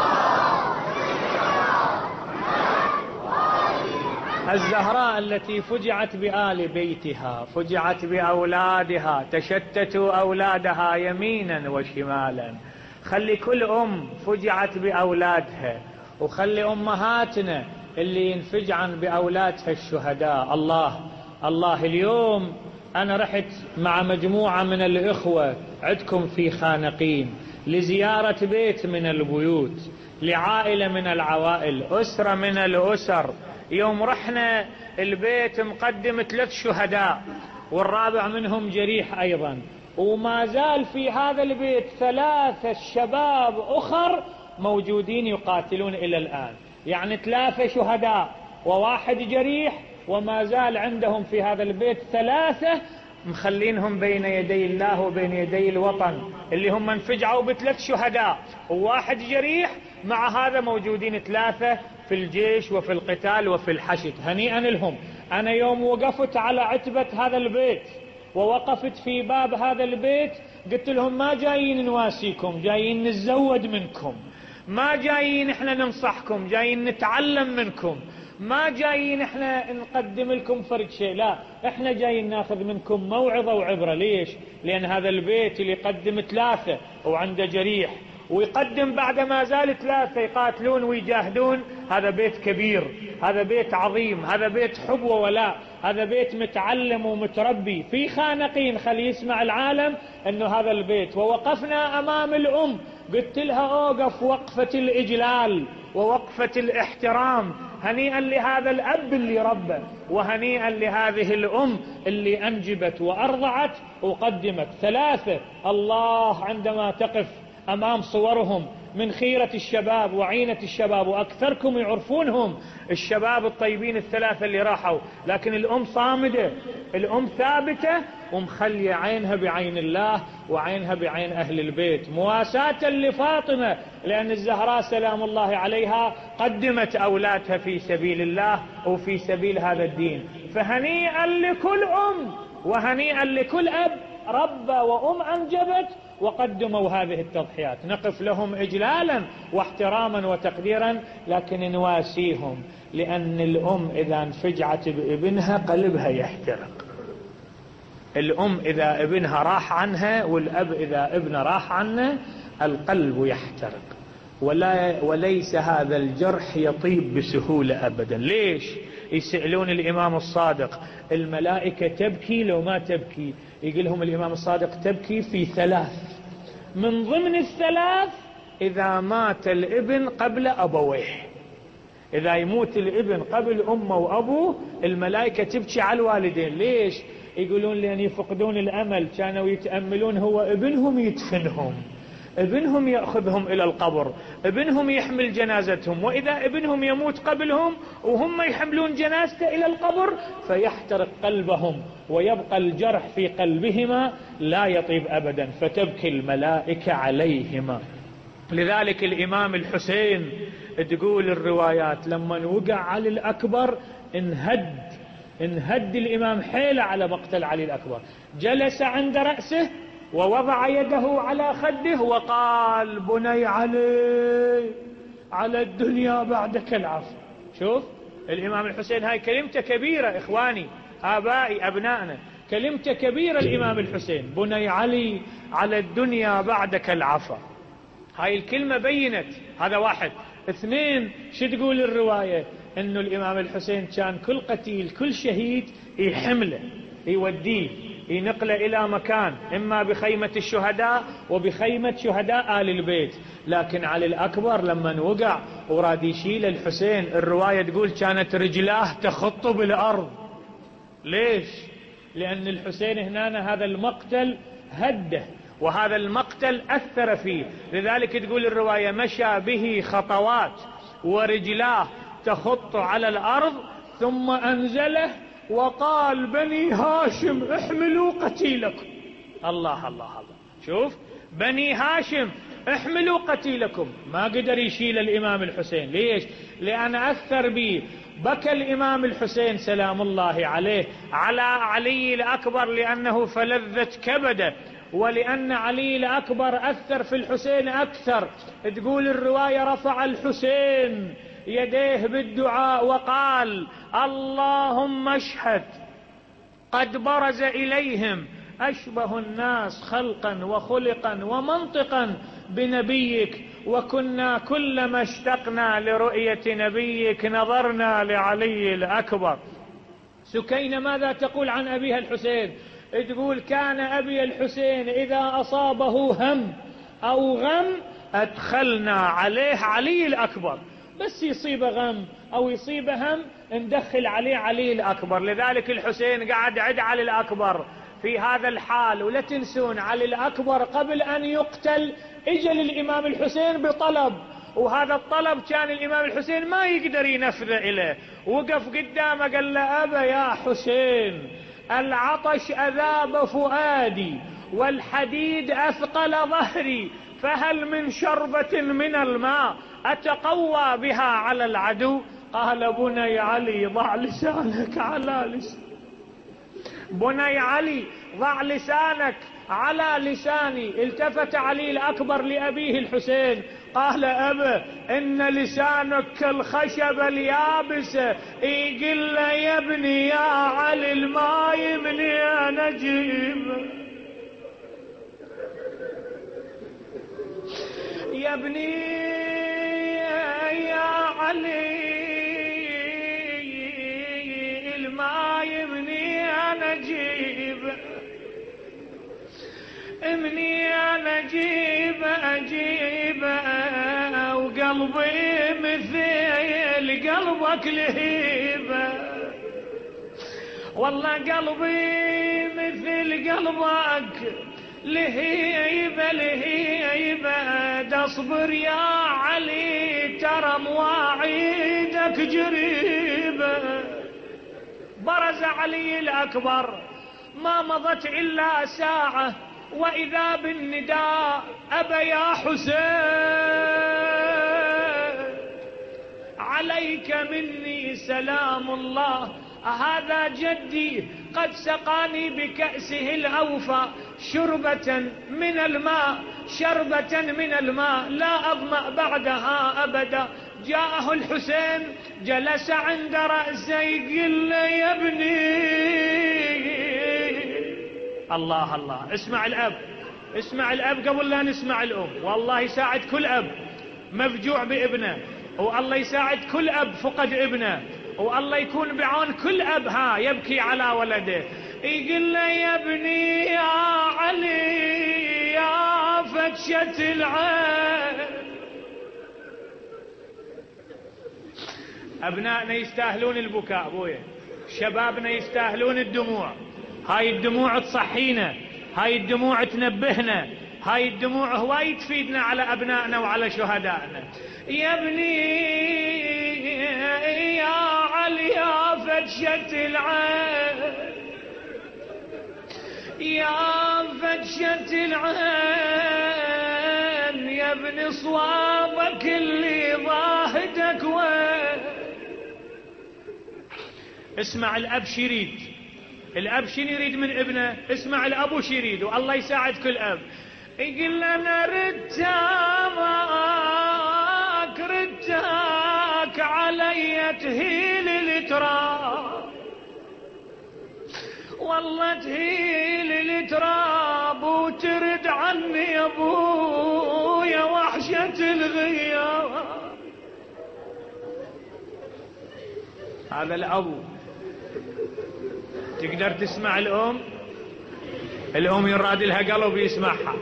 الزهراء التي فجعت بآل بيتها، فجعت بأولادها، تشتتوا أولادها يمينا وشمالا. خلي كل أم فجعت بأولادها، وخلي أمهاتنا اللي ينفجعن بأولادها الشهداء. الله الله اليوم أنا رحت مع مجموعة من الإخوة عندكم في خانقين لزيارة بيت من البيوت، لعائلة من العوائل، أسرة من الأسر. يوم رحنا البيت مقدم ثلاث شهداء والرابع منهم جريح أيضا، وما زال في هذا البيت ثلاثة شباب أخر موجودين يقاتلون إلى الآن. يعني ثلاثة شهداء وواحد جريح، وما زال عندهم في هذا البيت ثلاثة مخلينهم بين يدي الله وبين يدي الوطن، اللي هم انفجعوا بثلاث شهداء وواحد جريح، مع هذا موجودين ثلاثة في الجيش وفي القتال وفي الحشد. هنيئا لهم. أنا يوم وقفت على عتبة هذا البيت ووقفت في باب هذا البيت قلت لهم ما جايين نواسيكم، جايين نتزود منكم، ما جايين احنا ننصحكم، جايين نتعلم منكم، ما جايين احنا نقدم لكم فرق شيء، لا احنا جايين ناخذ منكم موعظة وعبرة. ليش؟ لأن هذا البيت اللي يقدم ثلاثة وعنده جريح ويقدم بعد ما زال ثلاثة يقاتلون ويجاهدون، هذا بيت كبير، هذا بيت عظيم، هذا بيت حب وولاء، هذا بيت متعلم ومتربي في خانقين. خلي يسمع العالم انه هذا البيت. ووقفنا امام الام قلت لها اوقف وقفة الاجلال ووقفة الاحترام. هنيئا لهذا الاب اللي ربى، وهنيئا لهذه الام اللي انجبت وارضعت وقدمت ثلاثة. الله عندما تقف امام صورهم من خيرة الشباب وعينة الشباب، واكثركم يعرفونهم الشباب الطيبين الثلاثة اللي راحوا، لكن الام صامدة، الام ثابتة ومخلية عينها بعين الله وعينها بعين اهل البيت، مواساة لفاطمة، لان الزهراء سلام الله عليها قدمت اولادها في سبيل الله وفي سبيل هذا الدين. فهنيئا لكل ام وهنيئا لكل اب ربى وام انجبت وقدموا هذه التضحيات. نقف لهم إجلالا واحتراما وتقديرا، لكن نواسيهم، لأن الأم إذا انفجعت بابنها قلبها يحترق. الأم إذا ابنها راح عنها، والأب إذا ابنه راح عنه، القلب يحترق، ولا وليس هذا الجرح يطيب بسهولة أبدا. ليش؟ يسألون الإمام الصادق الملائكة تبكي لو ما تبكي؟ يقول لهم الإمام الصادق تبكي في ثلاث، من ضمن الثلاث إذا مات الابن قبل أبويه. إذا يموت الابن قبل أمه وأبوه الملائكة تبكي على الوالدين. ليش؟ يقولون لأن يفقدون الأمل، كانوا يتأملون هو ابنهم يدفنهم، ابنهم يأخذهم إلى القبر، ابنهم يحمل جنازتهم، وإذا ابنهم يموت قبلهم وهم يحملون جنازته إلى القبر فيحترق قلبهم ويبقى الجرح في قلبهما لا يطيب أبدا، فتبكي الملائكة عليهما. لذلك الإمام الحسين تقول الروايات لما وقع علي الأكبر انهد انهد الإمام حيلة على مقتل علي الأكبر، جلس عند رأسه ووضع يده على خده وقال بني علي على الدنيا بعدك العفو. شوف الإمام الحسين، هاي كلمته كبيرة إخواني آبائي أبنائنا، كلمته كبيرة الإمام الحسين، بني علي على الدنيا بعدك العفو. هاي الكلمة بينت هذا واحد. اثنين، شو تقول الرواية؟ انه الإمام الحسين كان كل قتيل كل شهيد يحمله يوديه ينقله إلى مكان، إما بخيمة الشهداء وبخيمة شهداء آل البيت. لكن علي الأكبر لما وقع وراد يشيل الحسين، الرواية تقول كانت رجلاه تخط بالأرض. ليش؟ لأن الحسين هنا هذا المقتل هده، وهذا المقتل أثر فيه، لذلك تقول الرواية مشى به خطوات ورجلاه تخط على الأرض، ثم أنزله وقال بني هاشم احملوا قتيلكم. الله الله الله، شوف بني هاشم احملوا قتيلكم. ما قدر يشيل الإمام الحسين. ليش؟ لأن أثر به. بكى الإمام الحسين سلام الله عليه على علي الأكبر لأنه فلذت كبده، ولأن علي الأكبر أثر في الحسين أكثر. تقول الرواية رفع الحسين يديه بالدعاء وقال اللهم اشهد قد برز إليهم أشبه الناس خلقا وخلقا ومنطقا بنبيك، وكنا كلما اشتقنا لرؤية نبيك نظرنا لعلي الأكبر. سكينة ماذا تقول عن أبيها الحسين؟ تقول كان أبي الحسين إذا أصابه هم أو غم أدخلنا عليه علي الأكبر، بس يصيب غم أو يصيب هم ندخل عليه علي الأكبر. لذلك الحسين قاعد عد علي الأكبر في هذا الحال. ولا تنسون علي الأكبر قبل أن يقتل اجل الإمام الحسين بطلب، وهذا الطلب كان الإمام الحسين ما يقدر ينفذه إليه. وقف قدامه قال له أبا يا حسين العطش أذاب فؤادي والحديد أثقل ظهري، فهل من شربة من الماء أتقوى بها على العدو؟ قال بني علي ضع لسانك على لساني، بني علي ضع لسانك على لساني. التفت علي الأكبر لأبيه الحسين قال أبا إن لسانك كالخشبة اليابسة، يقول له يا ابني يا علي الماء يمني أنا أجيب، يا ابني يا علي الماء يمني أنا أجيب، امني أنا أجيب أجيب، وقلبي مثل قلبك لهيبة، والله قلبي مثل قلبك لهيبة لهيبة، تصبر يا علي ترى مواعيدك جريبة. برز علي الأكبر ما مضت إلا ساعة وإذا بالنداء أبا يا حسين عليك مني سلام الله، هذا جدي قد سقاني بكأسه الأوفى شربة من الماء شربة من الماء لا أظمأ بعدها أبدا. جاءه الحسين جلس عند رأسه يقول له يا ابني. الله الله، اسمع الأب، اسمع الأب قبل لا نسمع الأم. والله يساعد كل أب مفجوع بابنه، والله يساعد كل أب فقد ابنه، والله يكون بعون كل أب ها يبكي على ولده. يقول له يا ابني يا علي يا فتشة العين، أبنائنا يستاهلون البكاء أبويا، شبابنا يستاهلون الدموع. هاي الدموع تصحينا، هاي الدموع تنبهنا، هاي الدموع هواي تفيدنا على أبنائنا وعلى شهدائنا. يا ابني يا علي يا فتشة العين، يا فتشة العين، يا ابن صوابك اللي ضاهدك وين. اسمع الأب شريد، الأب شنو يريد من ابنه؟ اسمع الأب وش يريد، والله يساعد كل أب. يقول أنا ردتاك ردتاك علي تهيل التراب، والله تهيل التراب وترد عني يا ابويا وحشة الغياب. هذا الأب. تقدر تسمع الأم؟ الأم يراد لها قلب يسمعها.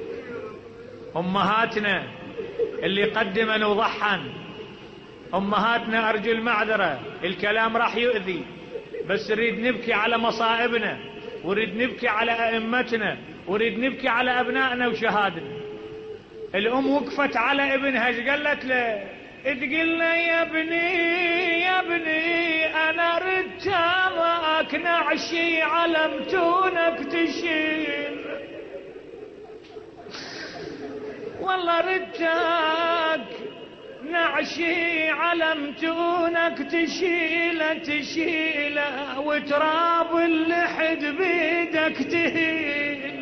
أمهاتنا اللي قدمن وضحن، أمهاتنا أرجو المعذرة، الكلام راح يؤذي، بس نريد نبكي على مصائبنا، ونريد نبكي على أئمتنا، ونريد نبكي على أبنائنا وشهادنا. الأم وقفت على ابنها، ايش قالت له؟ تقول له يا ابني يا ابني أنا ردتك نعشي علمتونك تشيل، والله ردتك نعشي علمتونك تشيله تشيله وتراب اللحد بيدك تهيل.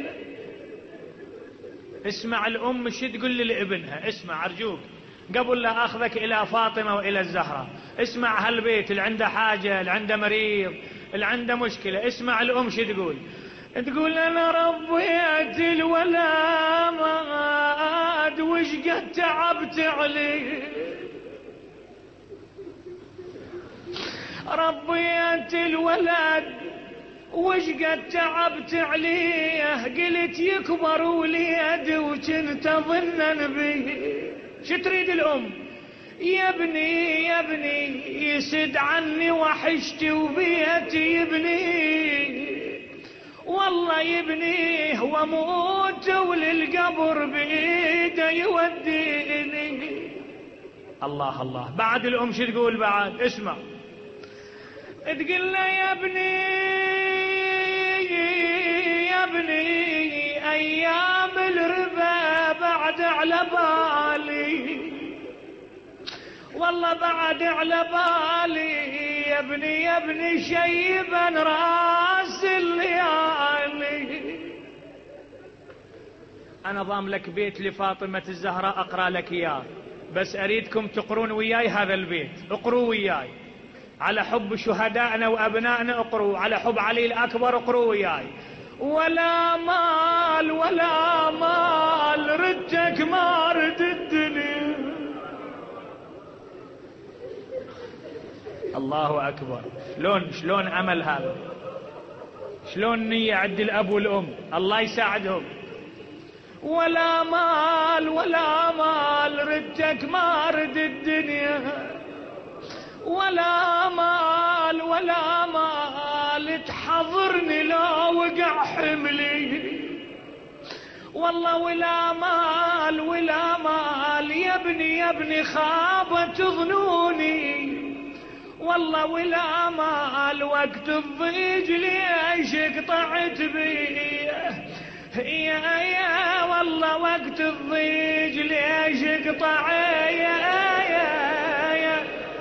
اسمع الأم شو تقول لابنها، اسمع أرجوك قبل لا أخذك إلى فاطمة وإلى الزهرة. اسمع هالبيت اللي عنده حاجة، اللي عنده مريض، اللي عنده مشكلة. اسمع الأم شو تقول. تقول أنا ربيت الولد وش قد تعبت عليه، ربيت الولد وش قد تعبت عليه، قلت يكبر وليد وكنت ظنن به. شو تريد الأم؟ يا ابني يا ابني يسد عني وحشتي وبيتي يبني، والله يبنيه واموت وللقبر بيده يوديني. الله الله. بعد الأم شو تقول بعد؟ اسمع. تقول له يا ابني يا ابني ايام الربا بعد على بالي، والله بعد على بالي يا ابني يا ابني شيبا راس الليالي. انا ضام لك بيت لفاطمة الزهراء اقرا لك اياه، بس اريدكم تقرون وياي هذا البيت، اقروا وياي على حب شهدائنا وابنائنا، اقروا على حب علي الاكبر، اقروا وياي. ولا مال ولا مال ردك ما رد الدنيا. الله اكبر. شلون شلون عمل هذا، شلون نية عند الاب والام، الله يساعدهم. ولا مال ولا مال ردك ما رد الدنيا، ولا مال ولا مال تحضرني لو وقع حملي، والله ولا مال ولا مال يا ابني يا ابني خابت ظنوني، والله ولا مال وقت الضيج ليش قطعت بي، يا يا والله وقت الضيج ليش قطع يا يا يا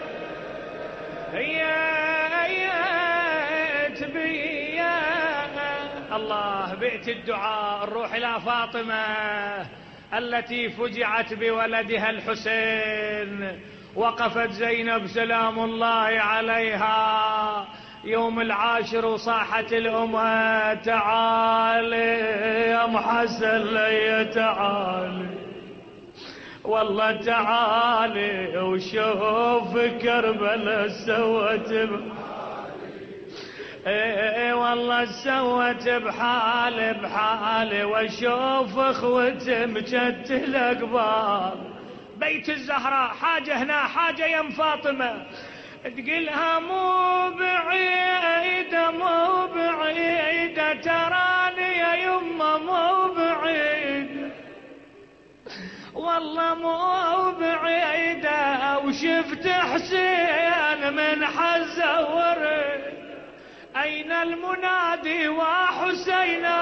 يا يا تبي يا الله. بئت الدعاء الروح إلى فاطمة التي فجعت بولدها الحسين. وقفت زينب سلام الله عليها يوم العاشر وصاحت الأمة تعالي يا محسن لي تعالي، والله تعالي وشوف كربلاء سوت بحالي، ايه والله سوت بحالي بحالي، واشوف اخوتي مجتله قبال. بيت الزهراء حاجة هنا حاجة يا ام فاطمة، تقلها مو بعيدة مو بعيدة تراني يا يمه مو بعيدة، والله مو بعيدة وشفت حسين من حزور، أين المنادي وحسينا.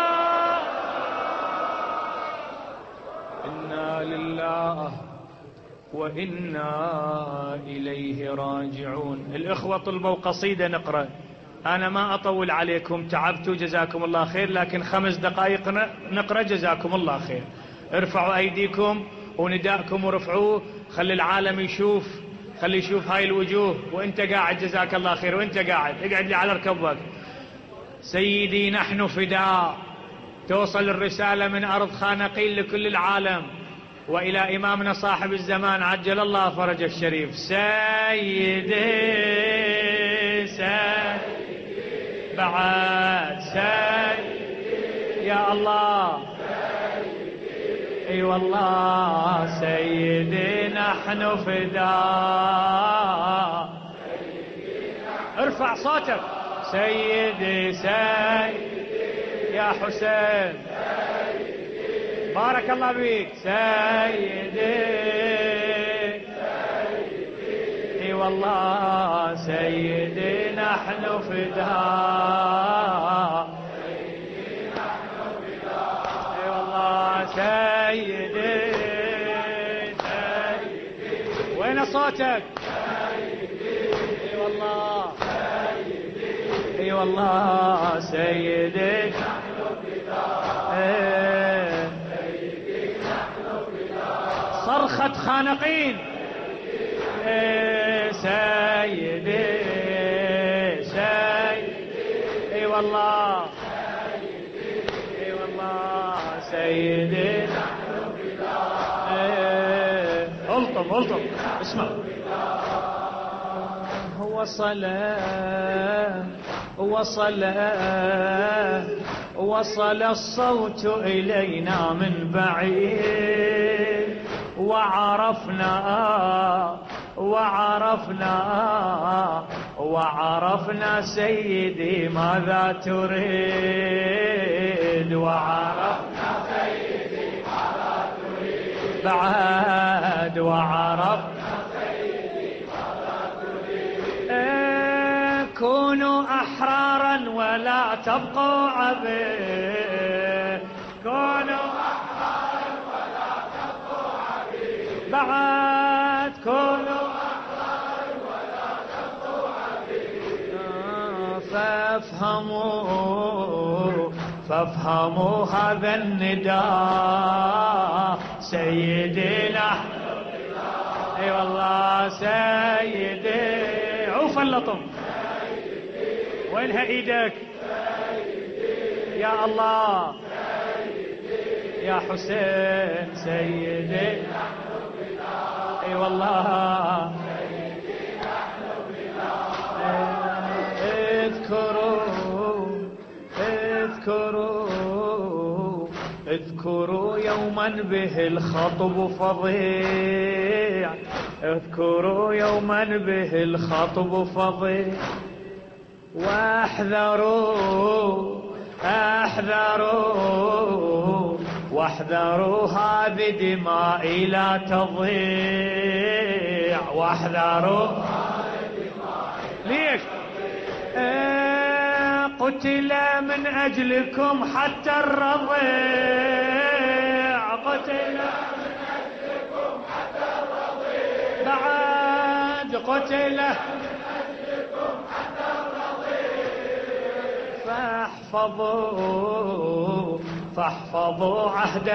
إنا لله وإنا إليه راجعون. الإخوة طلبوا قصيدة نقرأ، أنا ما أطول عليكم، تعبتوا جزاكم الله خير، لكن خمس دقائق نقرأ جزاكم الله خير. ارفعوا أيديكم ونداءكم ورفعوه، خلي العالم يشوف، خلي يشوف هاي الوجوه. وانت قاعد جزاك الله خير، وانت قاعد اقعد لي على ركبك. سيدي نحن فداء، توصل الرسالة من أرض خانقين لكل العالم وإلى إمامنا صاحب الزمان عجل الله فرجه الشريف. سيدي سيدي بعد سيدي يا الله اي والله سيدي نحن فداء. ارفع صوتك. سيدي سيدي يا حسين بارك الله بيك. سيدي اي والله سيدي نحن فداء. اي والله سيدي سيدي وين صوتك؟ اي والله اي والله سيدي ايه صرخة خانقين. ايه سيدي سيدي اي والله اي والله سيدي ايه الطم الطم اسمع. وصل وصل وصل الصوت إلينا من بعيد وعرفنا وعرفنا وعرفنا سيدي ماذا تريد. وعرفنا سيدي ماذا تريد بعد وعرفنا كونوا أحرارا ولا تبقوا عبيد. كونوا أحرارا ولا تبقوا عبيد بعد. كونوا أحرارا ولا تبقوا عبيد. فافهموا فافهموا هذا النداء. سيدي نحن اي والله سيدي عوف اللطم. وينها ايدك يا الله يا حسين. سيدي اي والله اذكروا اذكروا اذكروا يوما به الخطب فظيع. اذكروا يوما به الخطب فظيع. واحذروا احذروا واحذروا هذه دمائي لا تضيع. واحذروا ليش اه قتل من اجلكم حتى الرضيع. قتل من اجلكم حتى الرضيع بعد. قتل فاحفظوا فاحفظوا عهد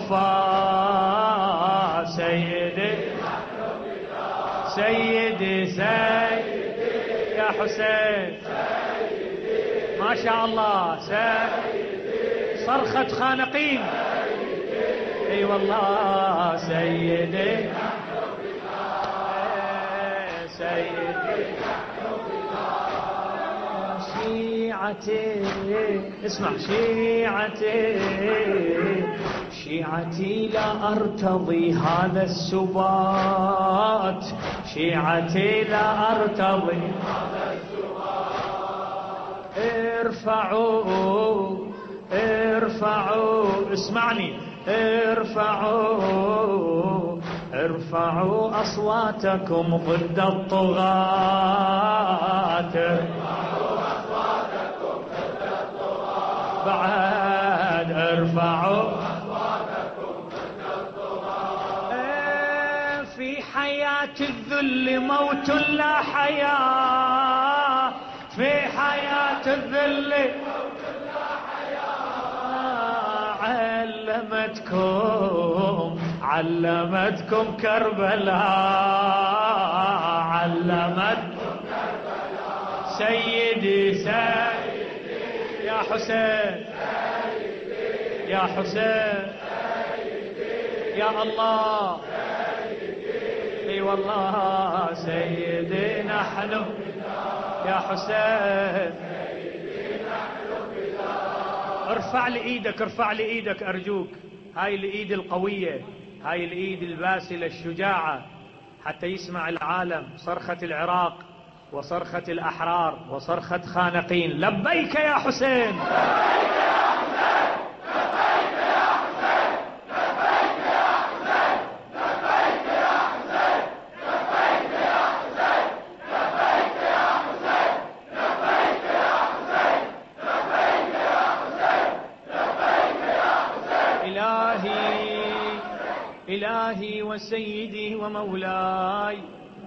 الوفاء. سيدي سيدي سيدي يا حسين ما شاء الله. سيدي صرخة خانقين. اي والله سيدي سيدي شيعتي اسمع. شيعتي شيعتي لا أرتضي هذا السبات. شيعتي لا أرتضي هذا السبات. ارفعوا ارفعوا اسمعني. ارفعوا ارفعوا أصواتكم ضد الطغاة. بعد ارفعوا أصواتكم ضد الطغاة. في حياة الذل موت لا حياة. في حياة الذل موت لا حياة. علمتكم علمتكم كربلاء. علمتكم كربلاء. سيدي سيدي يا حسين يا حسين يا الله اي والله سيدي نحن يا حسين. ارفع ارفع لي ايدك، ارفع لي ايدك ارجوك. هاي الايد القوية، هاي الايد الباسلة الشجاعة، حتى يسمع العالم صرخة العراق وصرخة الأحرار وصرخة خانقين. لبيك يا حسين، إلهي وسيدي ومولاي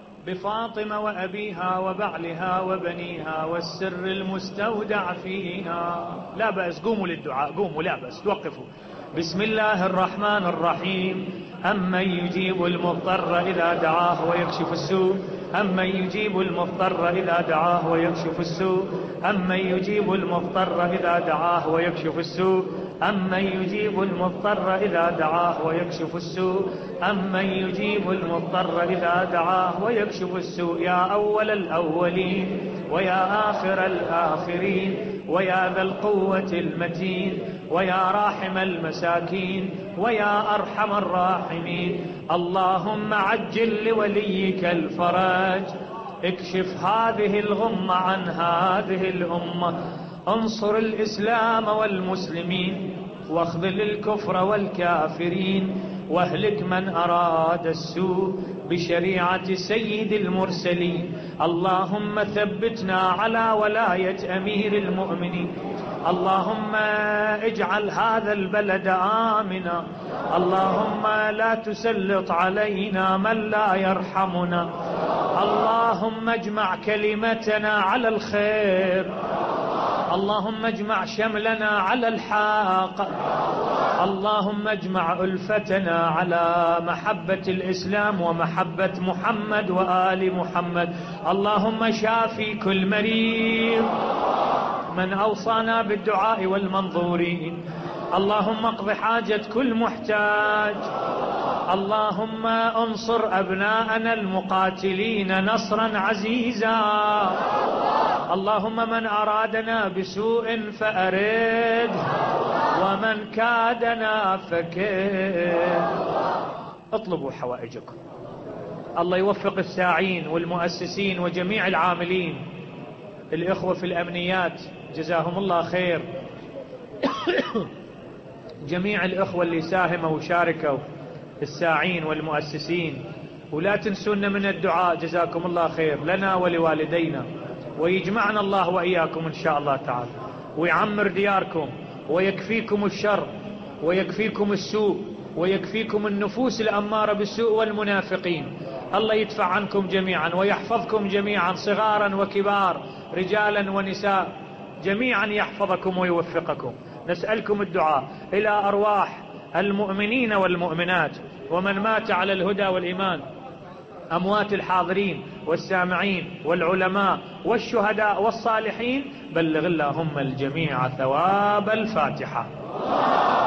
بفاطمة وأبيها وبعلها وبنيها والسر المستودع فيها. لا بأس، قوموا للدعاء، قوموا، لا بأس، توقفوا. بسم الله الرحمن الرحيم. أمن يجيب المضطر إذا دعاه ويكشف السوء، أمن يجيب المضطر إذا دعاه ويكشف السوء، أمن يجيب المضطر إذا دعاه ويكشف السوء، أمن يجيب المضطر إذا دعاه ويكشف السوء، أمن يجيب المضطر إذا دعاه ويكشف السوء. يا أول الأولين ويا آخر الآخرين ويا ذا القوة المتين ويا راحم المساكين ويا أرحم الراحمين. اللهم عجل لوليك الفرج، اكشف هذه الغمة عن هذه الأمة، انصر الإسلام والمسلمين واخذل الكفر والكافرين واهلك من أراد السوء بشريعة سيد المرسلين. اللهم ثبتنا على ولاية أمير المؤمنين. اللهم اجعل هذا البلد آمنا. اللهم لا تسلط علينا من لا يرحمنا. اللهم اجمع كلمتنا على الخير. اللهم اجمع شملنا على الحق. اللهم اجمع ألفتنا على محبة الإسلام ومحبة محمد وآل محمد. اللهم شافي كل مريض من أوصانا بالدعاء والمنظورين. اللهم اقض حاجة كل محتاج. اللهم انصر أبناءنا المقاتلين نصرا عزيزا. اللهم من أرادنا بسوء فأرد ومن كادنا فكد. اطلبوا حوائجكم. الله يوفق الساعين والمؤسسين وجميع العاملين، الإخوة في الأمنيات جزاهم الله خير، جميع الإخوة اللي ساهموا وشاركوا، الساعين والمؤسسين. ولا تنسونا من الدعاء جزاكم الله خير لنا ولوالدينا، ويجمعنا الله وإياكم إن شاء الله تعالى، ويعمر دياركم ويكفيكم الشر ويكفيكم السوء ويكفيكم النفوس الأمارة بالسوء والمنافقين. الله يدفع عنكم جميعا ويحفظكم جميعا صغارا وكبار، رجالا ونساء، جميعا يحفظكم ويوفقكم. نسألكم الدعاء إلى أرواح المؤمنين والمؤمنات ومن مات على الهدى والإيمان، أموات الحاضرين والسامعين والعلماء والشهداء والصالحين. بلغ اللهم الجميع ثواب الفاتحة.